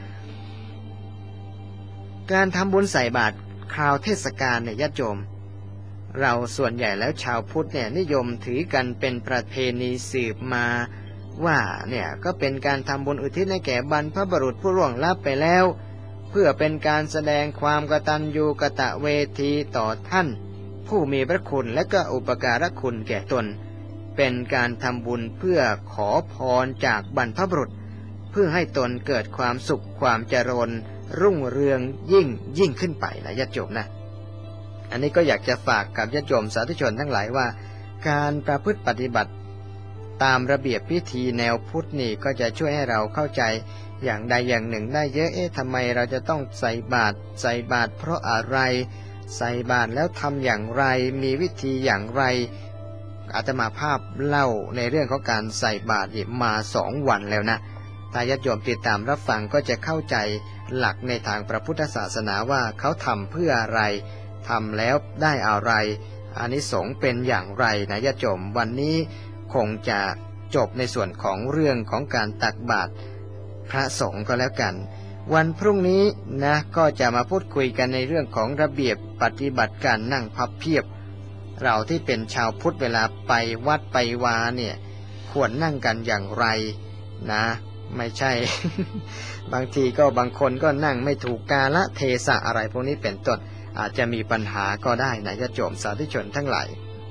การทำบุญใส่บาตรคราวเทศกาลเนี่ยญาติโยมเราส่วนใหญ่แล้วชาวพุทธเนี่ยนิยมถือกันเป็นประเพณีสืบมาว่าเนี่ยก็เป็นการทำบุญอุทิศให้แก่บรรพบุรุษผู้ล่วงลับไปแล้วเพื่อเป็นการแสดงความกตัญญูกตเวทีต่อท่านผู้มีพระคุณและก็อุปการะคุณแก่ตนเป็นการทำบุญเพื่อขอพรจากบรรพบุรุษเพื่อให้ตนเกิดความสุขความเจริญรุ่งเรืองยิ่งยิ่งขึ้นไปนะญาติโยมนะอันนี้ก็อยากจะฝากกับญาติโยมสาธุชนทั้งหลายว่าการประพฤติปฏิบัติตามระเบียบพิธีแนวพุทธนี่ก็จะช่วยให้เราเข้าใจอย่างใดอย่างหนึ่งได้เยอะเอ๊ะทำไมเราจะต้องใส่บาตรใส่บาตรเพราะอะไรใส่บาตรแล้วทำอย่างไรมีวิธีอย่างไรอาตมาภาพเล่าในเรื่องของการใส่บาตรมาสองวันแล้วนะถ้าญาติโยมติดตามรับฟังก็จะเข้าใจหลักในทางพระพุทธศาสนาว่าเขาทำเพื่ออะไรทำแล้วได้อะไรอานิสงส์เป็นอย่างไรนะญาติโยมวันนี้คงจะจบในส่วนของเรื่องของการตักบาตรพระสงฆ์ก็แล้วกันวันพรุ่งนี้นะก็จะมาพูดคุยกันในเรื่องของระเบียบปฏิบัติการนั่งพับเพียบเราที่เป็นชาวพุทธเวลาไปวัดไปวาเนี่ยควรนั่งกันอย่างไรนะไม่ใช่ บางทีก็บางคนก็นั่งไม่ถูกกาลเทศะอะไรพวกนี้เป็นต้นอาจจะมีปัญหาก็ได้นะญาติโยมสาธุชนทั้งหลาย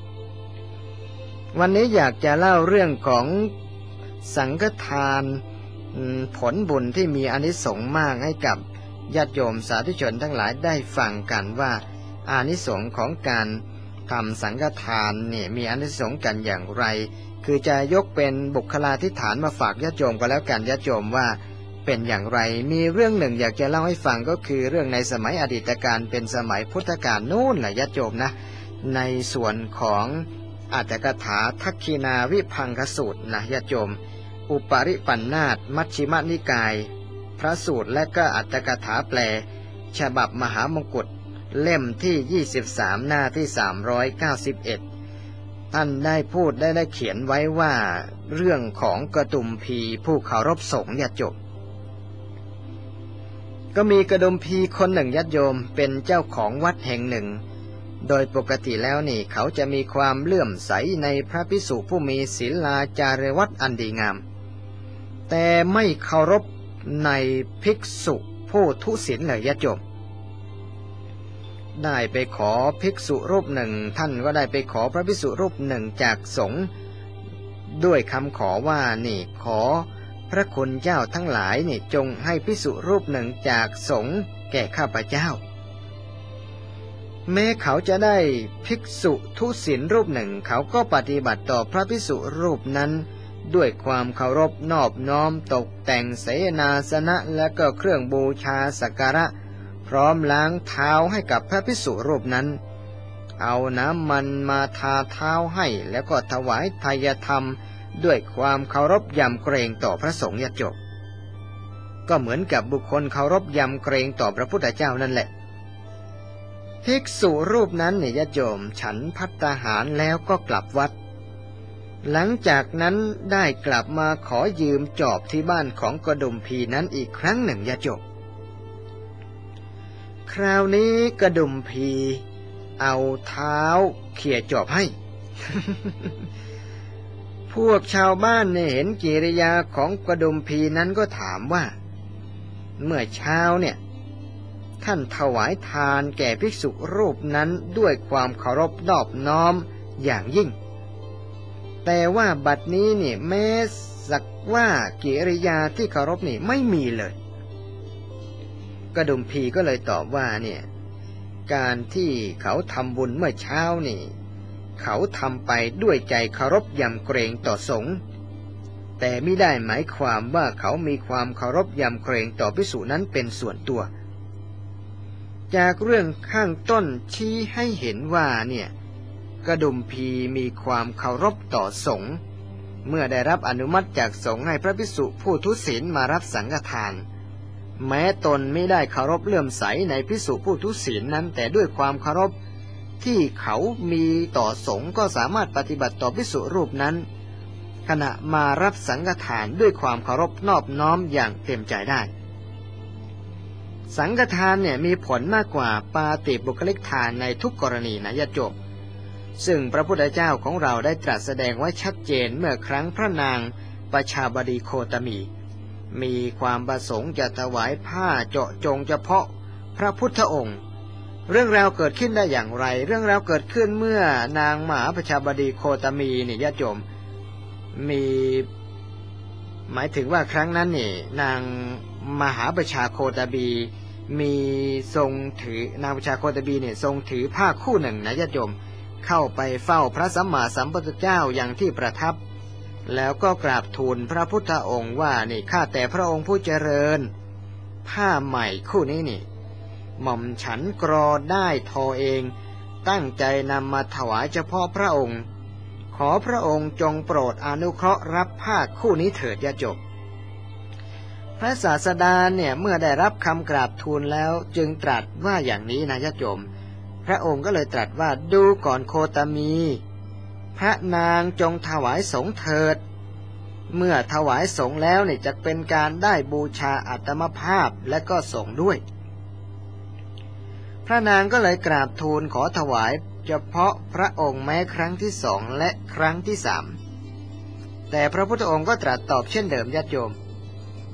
วันนี้อยากจะเล่าเรื่องของสังฆทานผลบุญที่มีอานิสงส์มากให้กับญาติโยมสาธุชนทั้งหลายได้ฟังกันว่าอานิสงส์ของการทำสังฆทานเนี่ยมีอานิสงส์กันอย่างไรคือจะยกเป็นบุคลาธิฐานมาฝากญาติโยมก็แล้วกันญาติโยมว่าเป็นอย่างไรมีเรื่องหนึ่งอยากจะเล่าให้ฟังก็คือเรื่องในสมัยอดีตการเป็นสมัยพุทธกาลนู่นแหละญาติโยมนะในส่วนของอัตถกถาทักขินาวิพังคสูตรนะญาติโยมอุปริปันนาตมัชฌิมนิกายพระสูตรและก็อัตถกถาแปลฉบับมหามงกุฎเล่มที่ยี่สิบสามหน้าที่สามร้อยเก้าสิบเอ็ดท่านได้พูดได้ได้เขียนไว้ว่าเรื่องของกระดุมพีผู้เคารพสงฆ์ญาติโยมก็มีกระดุมพีคนหนึ่งญาติโยมเป็นเจ้าของวัดแห่งหนึ่งโดยปกติแล้วนี่เขาจะมีความเลื่อมใสในพระภิกษุผู้มีศีลาจารวัตอันดีงามแต่ไม่เคารพในภิกษุผู้ทุศีลเลยญาติโยมได้ไปขอภิกษุรูปหนึ่งท่านก็ได้ไปขอพระภิกษุรูปหนึ่งจากสงฆ์ด้วยคำขอว่านี่ขอพระคุณเจ้าทั้งหลายนี่จงให้ภิกษุรูปหนึ่งจากสงฆ์แก่ข้าพเจ้าแม้เขาจะได้ภิกษุทุศีลรูปหนึ่งเขาก็ปฏิบัติต่อพระภิกษุรูปนั้นด้วยความเคารพนอบน้อมตกแต่งเสนาสนะและก็เครื่องบูชาสักการะพร้อมล้างเท้าให้กับพระภิกษุรูปนั้นเอาน้ำมันมาทาเท้าให้แล้วก็ถวายทายธรรมด้วยความเคารพยำเกรงต่อพระสงฆ์ญาติโยมก็เหมือนกับบุคคลเคารพยำเกรงต่อพระพุทธเจ้านั่นแหละภิกษุรูปนั้นเนี่ยญาติโยมฉันภัตตาหารแล้วก็กลับวัดหลังจากนั้นได้กลับมาขอยืมจอบที่บ้านของกระดุมพีนั้นอีกครั้งหนึ่งญาติโยมคราวนี้กระดุมพีเอาเท้าเขี่ยจอบให้ พวกชาวบ้านเนี่ยเห็นกิริยาของกระดุมพีนั้นก็ถามว่าเมื่อเช้าเนี่ยท่านถวายทานแก่ภิกษุรูปนั้นด้วยความเคารพนอบน้อมอย่างยิ่งแต่ว่าบัดนี้เนี่ยแม้สักว่ากิริยาที่เคารพนี่ไม่มีเลยกระดุมพีก็เลยตอบว่าเนี่ยการที่เขาทำบุญเมื่อเช้านี่เขาทำไปด้วยใจเคารพยำเกรงต่อสงฆ์แต่ไม่ได้หมายความว่าเขามีความเคารพยำเกรงต่อภิกษุนั้นเป็นส่วนตัวจากเรื่องข้างต้นชี้ให้เห็นว่าเนี่ยกระดุมพีมีความเคารพต่อสงฆ์เมื่อได้รับอนุมัติจากสงฆ์ให้พระภิกษุผู้ทุศีลมารับสังฆทานแม้ตนไม่ได้เคารพเลื่อมใสในภิกษุผู้ทุศีลนั้นแต่ด้วยความเคารพที่เขามีต่อสงฆ์ก็สามารถปฏิบัติต่อภิกษุรูปนั้นขณะมารับสังฆทานด้วยความเคารพนอบน้อมอย่างเต็มใจได้สังฆทานเนี่ยมีผลมากกว่าปาติบุคลิกทานในทุกกรณีนะญาติโยมซึ่งพระพุทธเจ้าของเราได้ตรัสแสดงไว้ชัดเจนเมื่อครั้งพระนางประชาบดีโคตมีมีความประสงค์จะถวายผ้าเจาะจงเฉพาะพระพุทธองค์เรื่องราวเกิดขึ้นได้อย่างไรเรื่องราวเกิดขึ้นเมื่อนางมหาประชาบดีโคตมีนี่ญาติโยมมีหมายถึงว่าครั้งนั้นนี่นางมหาประชาโคตบีมีทรงถือนางประชาโคตบีเนี่ยทรงถือผ้าคู่หนึ่งนะญาติโยมเข้าไปเฝ้าพระสัมมาสัมพุทธเจ้าอย่างที่ประทับแล้วก็กราบทูลพระพุทธองค์ว่านี่ข้าแต่พระองค์ผู้เจริญผ้าใหม่คู่นี้นี่หม่อมฉันกรอได้ทอเองตั้งใจนำมาถวายเฉพาะพระองค์ขอพระองค์จงโปรดอนุเคราะห์รับผ้าคู่นี้เถิดญาติโยมพระศาสดาเนี่ยเมื่อได้รับคำกราบทูลแล้วจึงตรัสว่าอย่างนี้นะญาติโยมพระองค์ก็เลยตรัสว่าดูก่อนโคตมีพระนางจงถวายสงฆ์เถิดเมื่อถวายสงฆ์แล้วเนี่ยจะเป็นการได้บูชาอัตมภาพและก็สงฆ์ด้วยพระนางก็เลยกราบทูลขอถวายเฉพาะพระองค์แม้ครั้งที่สองและครั้งที่สามแต่พระพุทธองค์ก็ตรัสตอบเช่นเดิมญาติโยม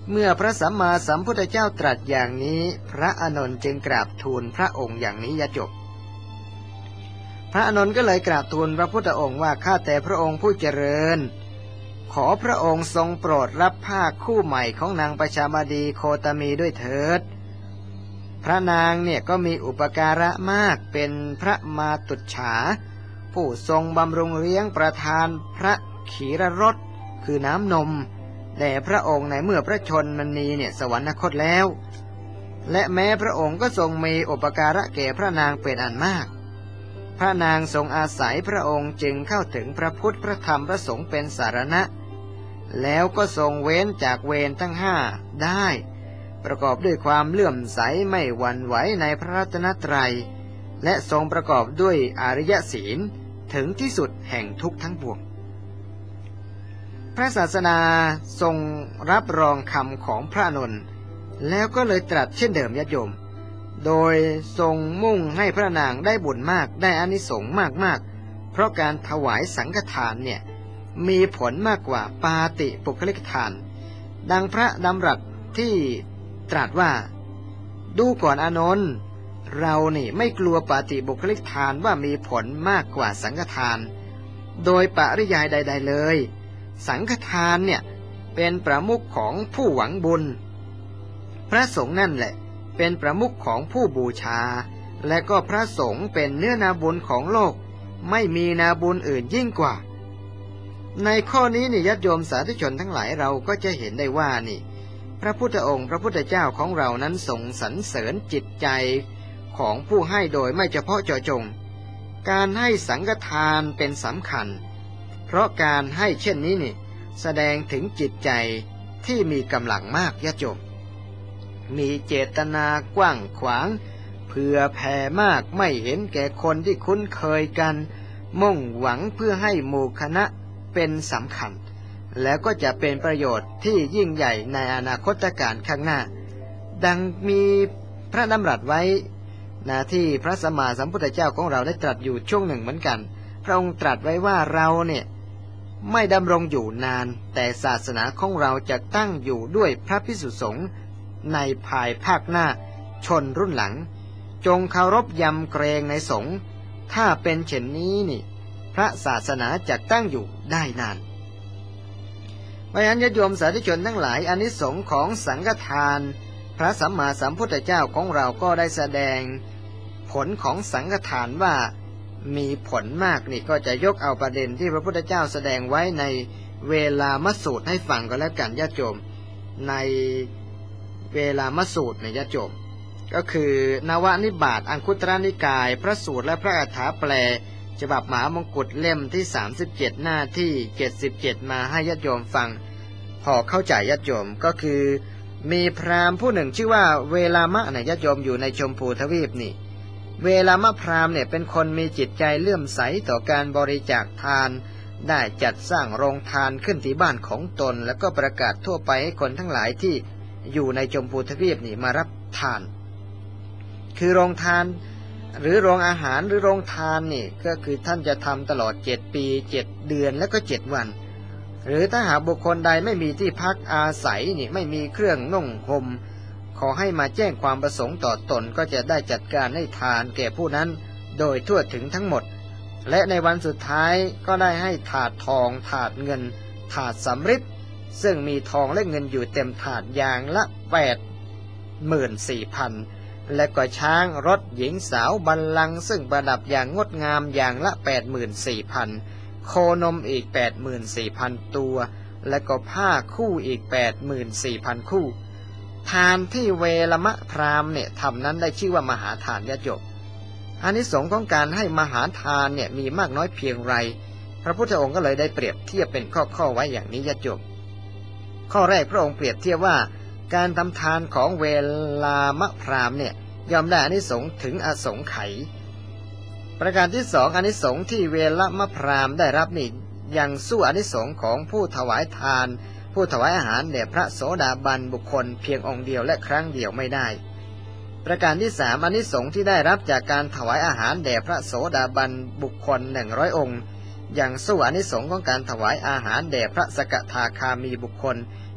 เมื่อพระสัมมาสัมพุทธเจ้าตรัสอย่างนี้พระอานนท์จึงกราบทูลพระองค์อย่างนี้ยะจบพระอานนท์ก็เลยกราบทูลพระพุทธองค์ว่าข้าแต่พระองค์ผู้เจริญขอพระองค์ทรงโปรดรับผ้าคู่ใหม่ของนางประชามาดีโคตมีด้วยเถิดพระนางเนี่ยก็มีอุปการะมากเป็นพระมาตุจฉาผู้ทรงบำรุงเลี้ยงประทานพระขีรรสคือน้ำนมแด่พระองค์ในเมื่อพระชนมนีเนี่ยสวรรคตแล้วและแม้พระองค์ก็ทรงมีอุปการะแก่พระนางเป็นอันมากพระนางทรงอาศัยพระองค์จึงเข้าถึงพระพุทธพระธรรมพระสงฆ์เป็นสารณะแล้วก็ทรงเว้นจากเวรทั้งห้าได้ประกอบด้วยความเลื่อมใสไม่หวั่นไหวในพระรัตนตรัยและทรงประกอบด้วยอริยศีลถึงที่สุดแห่งทุกข์ทั้งปวงพระศาสดาทรงรับรองคำของพระอานนท์แล้วก็เลยตรัสเช่นเดิมญาติโยมโดยทรงมุ่งให้พระนางได้บุญมากได้อานิสงส์มากๆเพราะการถวายสังฆทานเนี่ยมีผลมากกว่าปาติปุคลิกทานดังพระดำรัสที่ตรัสว่าดูก่อนอานนท์เรานี่ไม่กลัวปาติบุคลิกทานว่ามีผลมากกว่าสังฆทานโดยปริยายใดๆเลยสังฆทานเนี่ยเป็นประมุขของผู้หวังบุญพระสงฆ์นั่นแหละเป็นประมุขของผู้บูชาและก็พระสงฆ์เป็นเนื้อนาบุญของโลกไม่มีนาบุญอื่นยิ่งกว่าในข้อนี้นี่ญาติโยมสาธุชนทั้งหลายเราก็จะเห็นได้ว่านี่พระพุทธองค์พระพุทธเจ้าของเรานั้นทรงสรรเสริญจิตใจของผู้ให้โดยไม่เฉพาะเจาะจงการให้สังฆทานเป็นสำคัญเพราะการให้เช่นนี้นี่แสดงถึงจิตใจที่มีกำลังมากญาติโยมมีเจตนากว้างขวางเผื่อแผ่มากไม่เห็นแก่คนที่คุ้นเคยกันมุ่งหวังเพื่อให้หมู่คณะเป็นสำคัญแล้วก็จะเป็นประโยชน์ที่ยิ่งใหญ่ในอนาคตการข้างหน้าดังมีพระดำรัสไว้นะที่พระสัมมาสัมพุทธเจ้าของเราได้ตรัสอยู่ช่วงหนึ่งเหมือนกันพระองค์ตรัสไว้ว่าเราเนี่ยไม่ดำรงอยู่นานแต่ศาสนาของเราจะตั้งอยู่ด้วยพระภิกษุสงฆ์ในภายภาคหน้าชนรุ่นหลังจงเคารพยำเกรงในสงฆ์ถ้าเป็นเช่นนี้นี่พระศาสนาจะตั้งอยู่ได้นานเพราะฉะนั้นญาติโยมสาธุชนทั้งหลายอานิสงส์ของสังฆทานพระสัมมาสัมพุทธเจ้าของเราก็ได้แสดงผลของสังฆทานว่ามีผลมากนี่ก็จะยกเอาประเด็นที่พระพุทธเจ้าแสดงไว้ในเวลามสูตรให้ฟังก็แล้วกันญาติโยมในเวลามสูตรในญาติโยมก็คือนวนิบาตอังคุตรนิกายพระสูตรและพระอรรถาแปลฉบับมหามงกุฎเล่มที่สามสิบเจ็ดหน้าที่เจ็ดสิบเจ็ดมาให้ญาติโยมฟังพอเข้าใจญาติโยมก็คือมีพราหมณ์ผู้หนึ่งชื่อว่าเวลามะเนี่ยญาติโยมอยู่ในชมพูทวีปนี่เวลามะพราหมณ์เนี่ยเป็นคนมีจิตใจเลื่อมใสต่อการบริจาคทานได้จัดสร้างโรงทานขึ้นที่บ้านของตนแล้วก็ประกาศทั่วไปให้คนทั้งหลายที่อยู่ในชมพูทวีปนี่มารับทานคือโรงทานหรือโรงอาหารหรือโรงทานนี่ก็คือท่านจะทำตลอดเจ็ดปีเจ็ดเดือนแล้วก็เจ็ดวันหรือถ้าหากบุคคลใดไม่มีที่พักอาศัยนี่ไม่มีเครื่องนุ่งห่มขอให้มาแจ้งความประสงค์ต่อตนก็จะได้จัดการให้ทานแก่ผู้นั้นโดยทั่วถึงทั้งหมดและในวันสุดท้ายก็ได้ให้ถาดทองถาดเงินถาดสำริดซึ่งมีทองและเงินอยู่เต็มถาดอย่างละแปดหมื่นสี่พันและก็ช้างรถหญิงสาวบัลลังก์ซึ่งประดับอย่างงดงามอย่างละแปดหมื่นสี่พันโคนมอีกแปดหมื่นสี่พันตัวและก็ผ้าคู่อีกแปดหมื่นสี่พันคู่ทานที่เวลมะพราหมณ์เนี่ยทำนั้นได้ชื่อว่ามหาทานญาติโยมอานิสงส์ของการให้มหาทานเนี่ยมีมากน้อยเพียงไรพระพุทธองค์ก็เลยได้เปรียบเทียบเป็นข้อๆไว้อย่างนี้ญาติโยมข้อแรกพระองค์เปรียบเทียบว่าการทำทานของเวลามะพราหมณ์เนี่ยย่อมได้อานิสงส์ถึงอสงไขยประการที่สองอานิสงส์ที่เวลมะพราหมณ์ได้รับนี่ยังสู้อานิสงส์ของผู้ถวายทานผู้ถวายอาหารแด่พระโสดาบันบุคคลเพียงองค์เดียวและครั้งเดียวไม่ได้ประการที่สามอานิสงส์ที่ได้รับจากการถวายอาหารแด่พระโสดาบันบุคคลหนึ่งร้อยองค์ยังสู้อานิสงส์ของการถวายอาหารแด่พระสกทาคามีบุคคล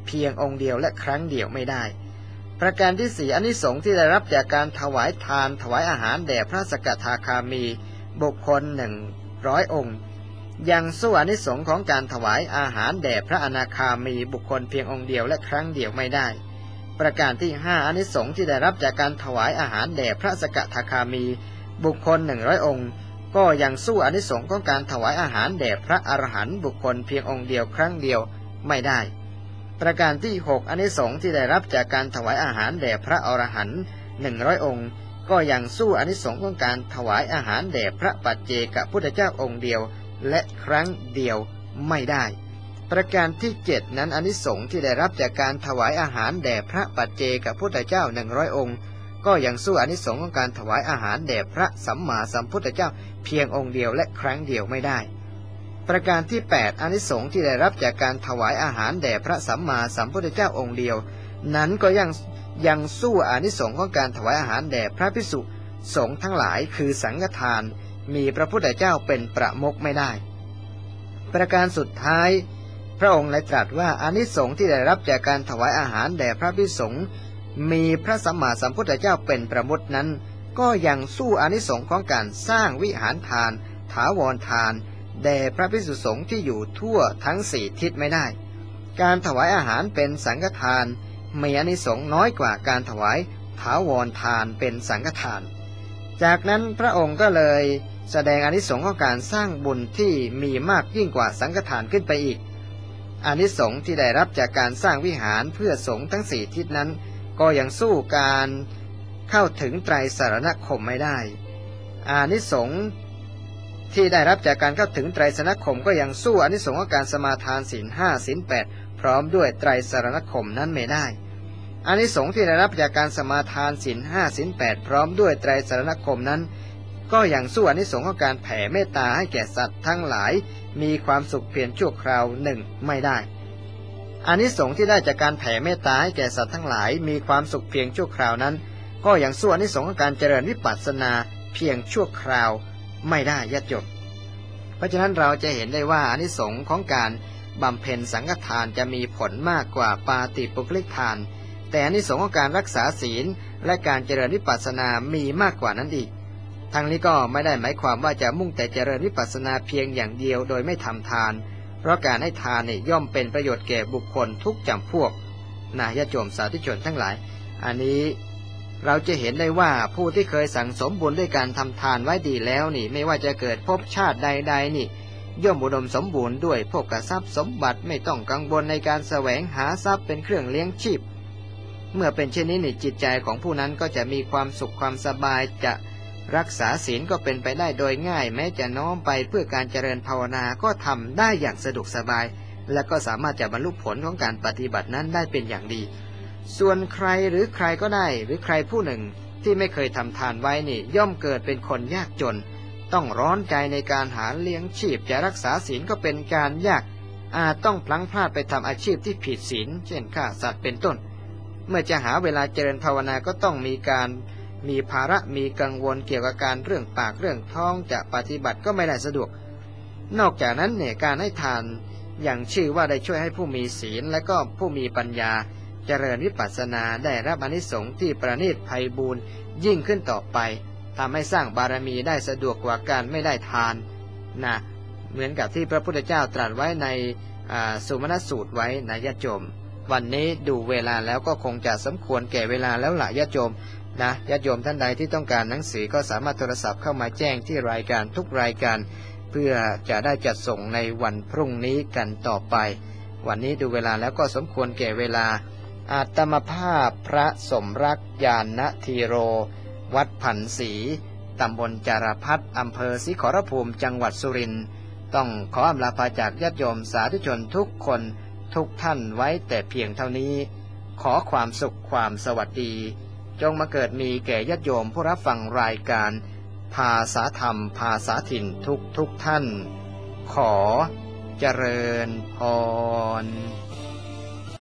เพียงองค์เดียวและครั้งเดียวไม่ได้ประการที่สี่อานิสงส์ที่ได้รับจากการถวายทานถวายอาหารแด่พระสกทาคามีบุคคลหนึ่งร้อยองค์ยังสู้อานิสงส์ของการถวายอาหารแด่พระอนาคามีบุคคลเพียงองค์เดียวและครั้งเดียวไม่ได้ประการที่ห้าอานิสงส์ที่ได้รับจากการถวายอาหารแด่พระสกทาคามีบุคคลหนึ่งร้อยองค์ก็ยังสู้อานิสงส์ของการถวายอาหารแด่พระอรหันต์บุคคลเพียงองค์เดียวครั้งเดียวไม่ได้ประการที่หกอานิสงส์ที่ได้รับจากการถวายอาหารแด่พระอรหันต์หนึ่งร้อยองค์ก็ยังสู้อานิสงส์ของการถวายอาหารแด่พระปัจเจกพุทธเจ้าองค์เดียวและครั้งเดียวไม่ได้ประการที่เจ็ดนั้นอานิสงส์ที่ได้รับจากการถวายอาหารแด่พระปัจเจกพุทธเจ้าหนึ่งร้อยองค์ก็ยังสู้อานิสงส์ของการถวายอาหารแด่พระสัมมาสัมพุทธเจ้าเพียงองค์เดียวและครั้งเดียวไม่ได้ประการที่แปดอานิสงส์ที่ได้รับจากการถวายอาหารแด่พระสัมมาสัมพุทธเจ้าองค์เดียวนั้นก็ยังยังสู้อานิสงส์ของการถวายอาหารแด่พระภิกษุสงฆ์ทั้งหลายคือสังฆทานมีพระพุทธเจ้าเป็นประมุขไม่ได้ประการสุดท้ายพระองค์ได้ตรัสว่าอานิสงส์ที่ได้รับจากการถวายอาหารแด่พระภิกษุสงฆ์มีพระสัมมาสัมพุทธเจ้าเป็นประมุขนั้นก็ยังสู้อานิสงส์ของการสร้างวิหารทานถาวรทานแด่พระภิกษุสงฆ์ที่อยู่ทั่วทั้งสี่ทิศไม่ได้การถวายอาหารเป็นสังฆทานมีอานิสงส์น้อยกว่าการถวายถาวรทานเป็นสังฆทานจากนั้นพระองค์ก็เลยแสดงอานิสงส์ของการสร้างบุญที่มีมากยิ่งกว่าสังฆทานขึ้นไปอีกอานิสงส์ที่ได้รับจากการสร้างวิหารเพื่อสงฆ์ทั้งสี่ทิศนั้นก็ยังสู้การเข้าถึงไตรสรณคมไม่ได้อานิสงส์ที่ได้รับจากการเข้าถึงไตรสรณคมก็ยังสู้อานิสงส์ของการสมาทานศีลห้าศีลแปดพร้อมด้วยไตรสรณคมนั้นไม่ได้อานิสงส์ที่ได้รับจากการสมาทานศีลห้าศีลแปดพร้อมด้วยไตรสรณคมนั้นก็ยังสู้อานิสงส์ของการแผ่เมตตาให้แก่สัตว์ทั้งหลายมีความสุขเพียงชั่วคราวหนึ่งไม่ได้อานิสงส์ที่ได้จากการแผ่เมตตาให้แก่สัตว์ทั้งหลายมีความสุขเพียงชั่วคราวนั้นก็ยังสู้อานิสงส์ของการเจริญวิปัสสนาเพียงชั่วคราวไม่ได้ญาติโยมเพราะฉะนั้นเราจะเห็นได้ว่าอานิสงส์ของการบำเพ็ญสังฆทานจะมีผลมากกว่าปาติปุคลิกทานแต่อานิสงส์ของการรักษาศีลและการเจริญวิปัสสนามีมากกว่านั้นอีกทั้งนี้ก็ไม่ได้หมายความว่าจะมุ่งแต่เจริญวิปัสสนาเพียงอย่างเดียวโดยไม่ทำทานเพราะการให้ทานนี่ย่อมเป็นประโยชน์แก่บุคคลทุกจำพวกนะญาติโยมสาธุชนทั้งหลายอันนี้เราจะเห็นได้ว่าผู้ที่เคยสั่งสมบุญด้วยการทำทานไว้ดีแล้วนี่ไม่ว่าจะเกิดภพชาติใดๆนี่ย่อมอุดมสมบูรณ์ด้วยภพทรัพย์สมบัติไม่ต้องกังวลในการแสวงหาทรัพย์เป็นเครื่องเลี้ยงชีพเมื่อเป็นเช่นนี้นี่จิตใจของผู้นั้นก็จะมีความสุขความสบายจะรักษาศีลก็เป็นไปได้โดยง่ายแม้จะน้อมไปเพื่อการเจริญภาวนาก็ทำได้อย่างสะดวกสบายและก็สามารถจะบรรลุผลของการปฏิบัตินั้นได้เป็นอย่างดีส่วนใครหรือใครก็ได้หรือใครผู้หนึ่งที่ไม่เคยทำทานไว้นี่ย่อมเกิดเป็นคนยากจนต้องร้อนใจในการหาเลี้ยงชีพจะรักษาศีลก็เป็นการยากอาจต้องพลั้งพลาดไปทำอาชีพที่ผิดศีลเช่นฆ่าสัตว์เป็นต้นเมื่อจะหาเวลาเจริญภาวนาก็ต้องมีการมีภาระมีกังวลเกี่ยวกับการเรื่องปากเรื่องท้องจะปฏิบัติก็ไม่ได้สะดวกนอกจากนั้นเนี่ยการให้ทานอย่างชื่อว่าได้ช่วยให้ผู้มีศีลและก็ผู้มีปัญญาเจริญวิปัสสนาได้รับอานิสงส์ที่ประณีตไพบูลย์ยิ่งขึ้นต่อไปทำให้สร้างบารมีได้สะดวกกว่าการไม่ได้ทานนะเหมือนกับที่พระพุทธเจ้าตรัสไว้ในสุมาณสูตรไว้นะญาติโยมวันนี้ดูเวลาแล้วก็คงจะสมควรแก่เวลาแล้วล่ะญาติโยมนะญาติโยมท่านใดที่ต้องการหนังสือก็สามารถโทรศัพท์เข้ามาแจ้งที่รายการทุกรายการเพื่อจะได้จัดส่งในวันพรุ่งนี้กันต่อไปวันนี้ดูเวลาแล้วก็สมควรแก่เวลาอาตมภาพพระสมรักญาณธีโรวัดผันศรีตำบลจารพัฒน์อำเภอศรีขอรภูมิจังหวัดสุรินทร์ต้องขออำลาพาจากญาติโยมสาธุชนทุกคนทุกท่านไว้แต่เพียงเท่านี้ขอความสุขความสวัสดีจงมาเกิดมีแก่ญาติโยมผู้รับฟังรายการภาษาธรรมภาษาถิ่นทุกทุกท่านขอเจริญพร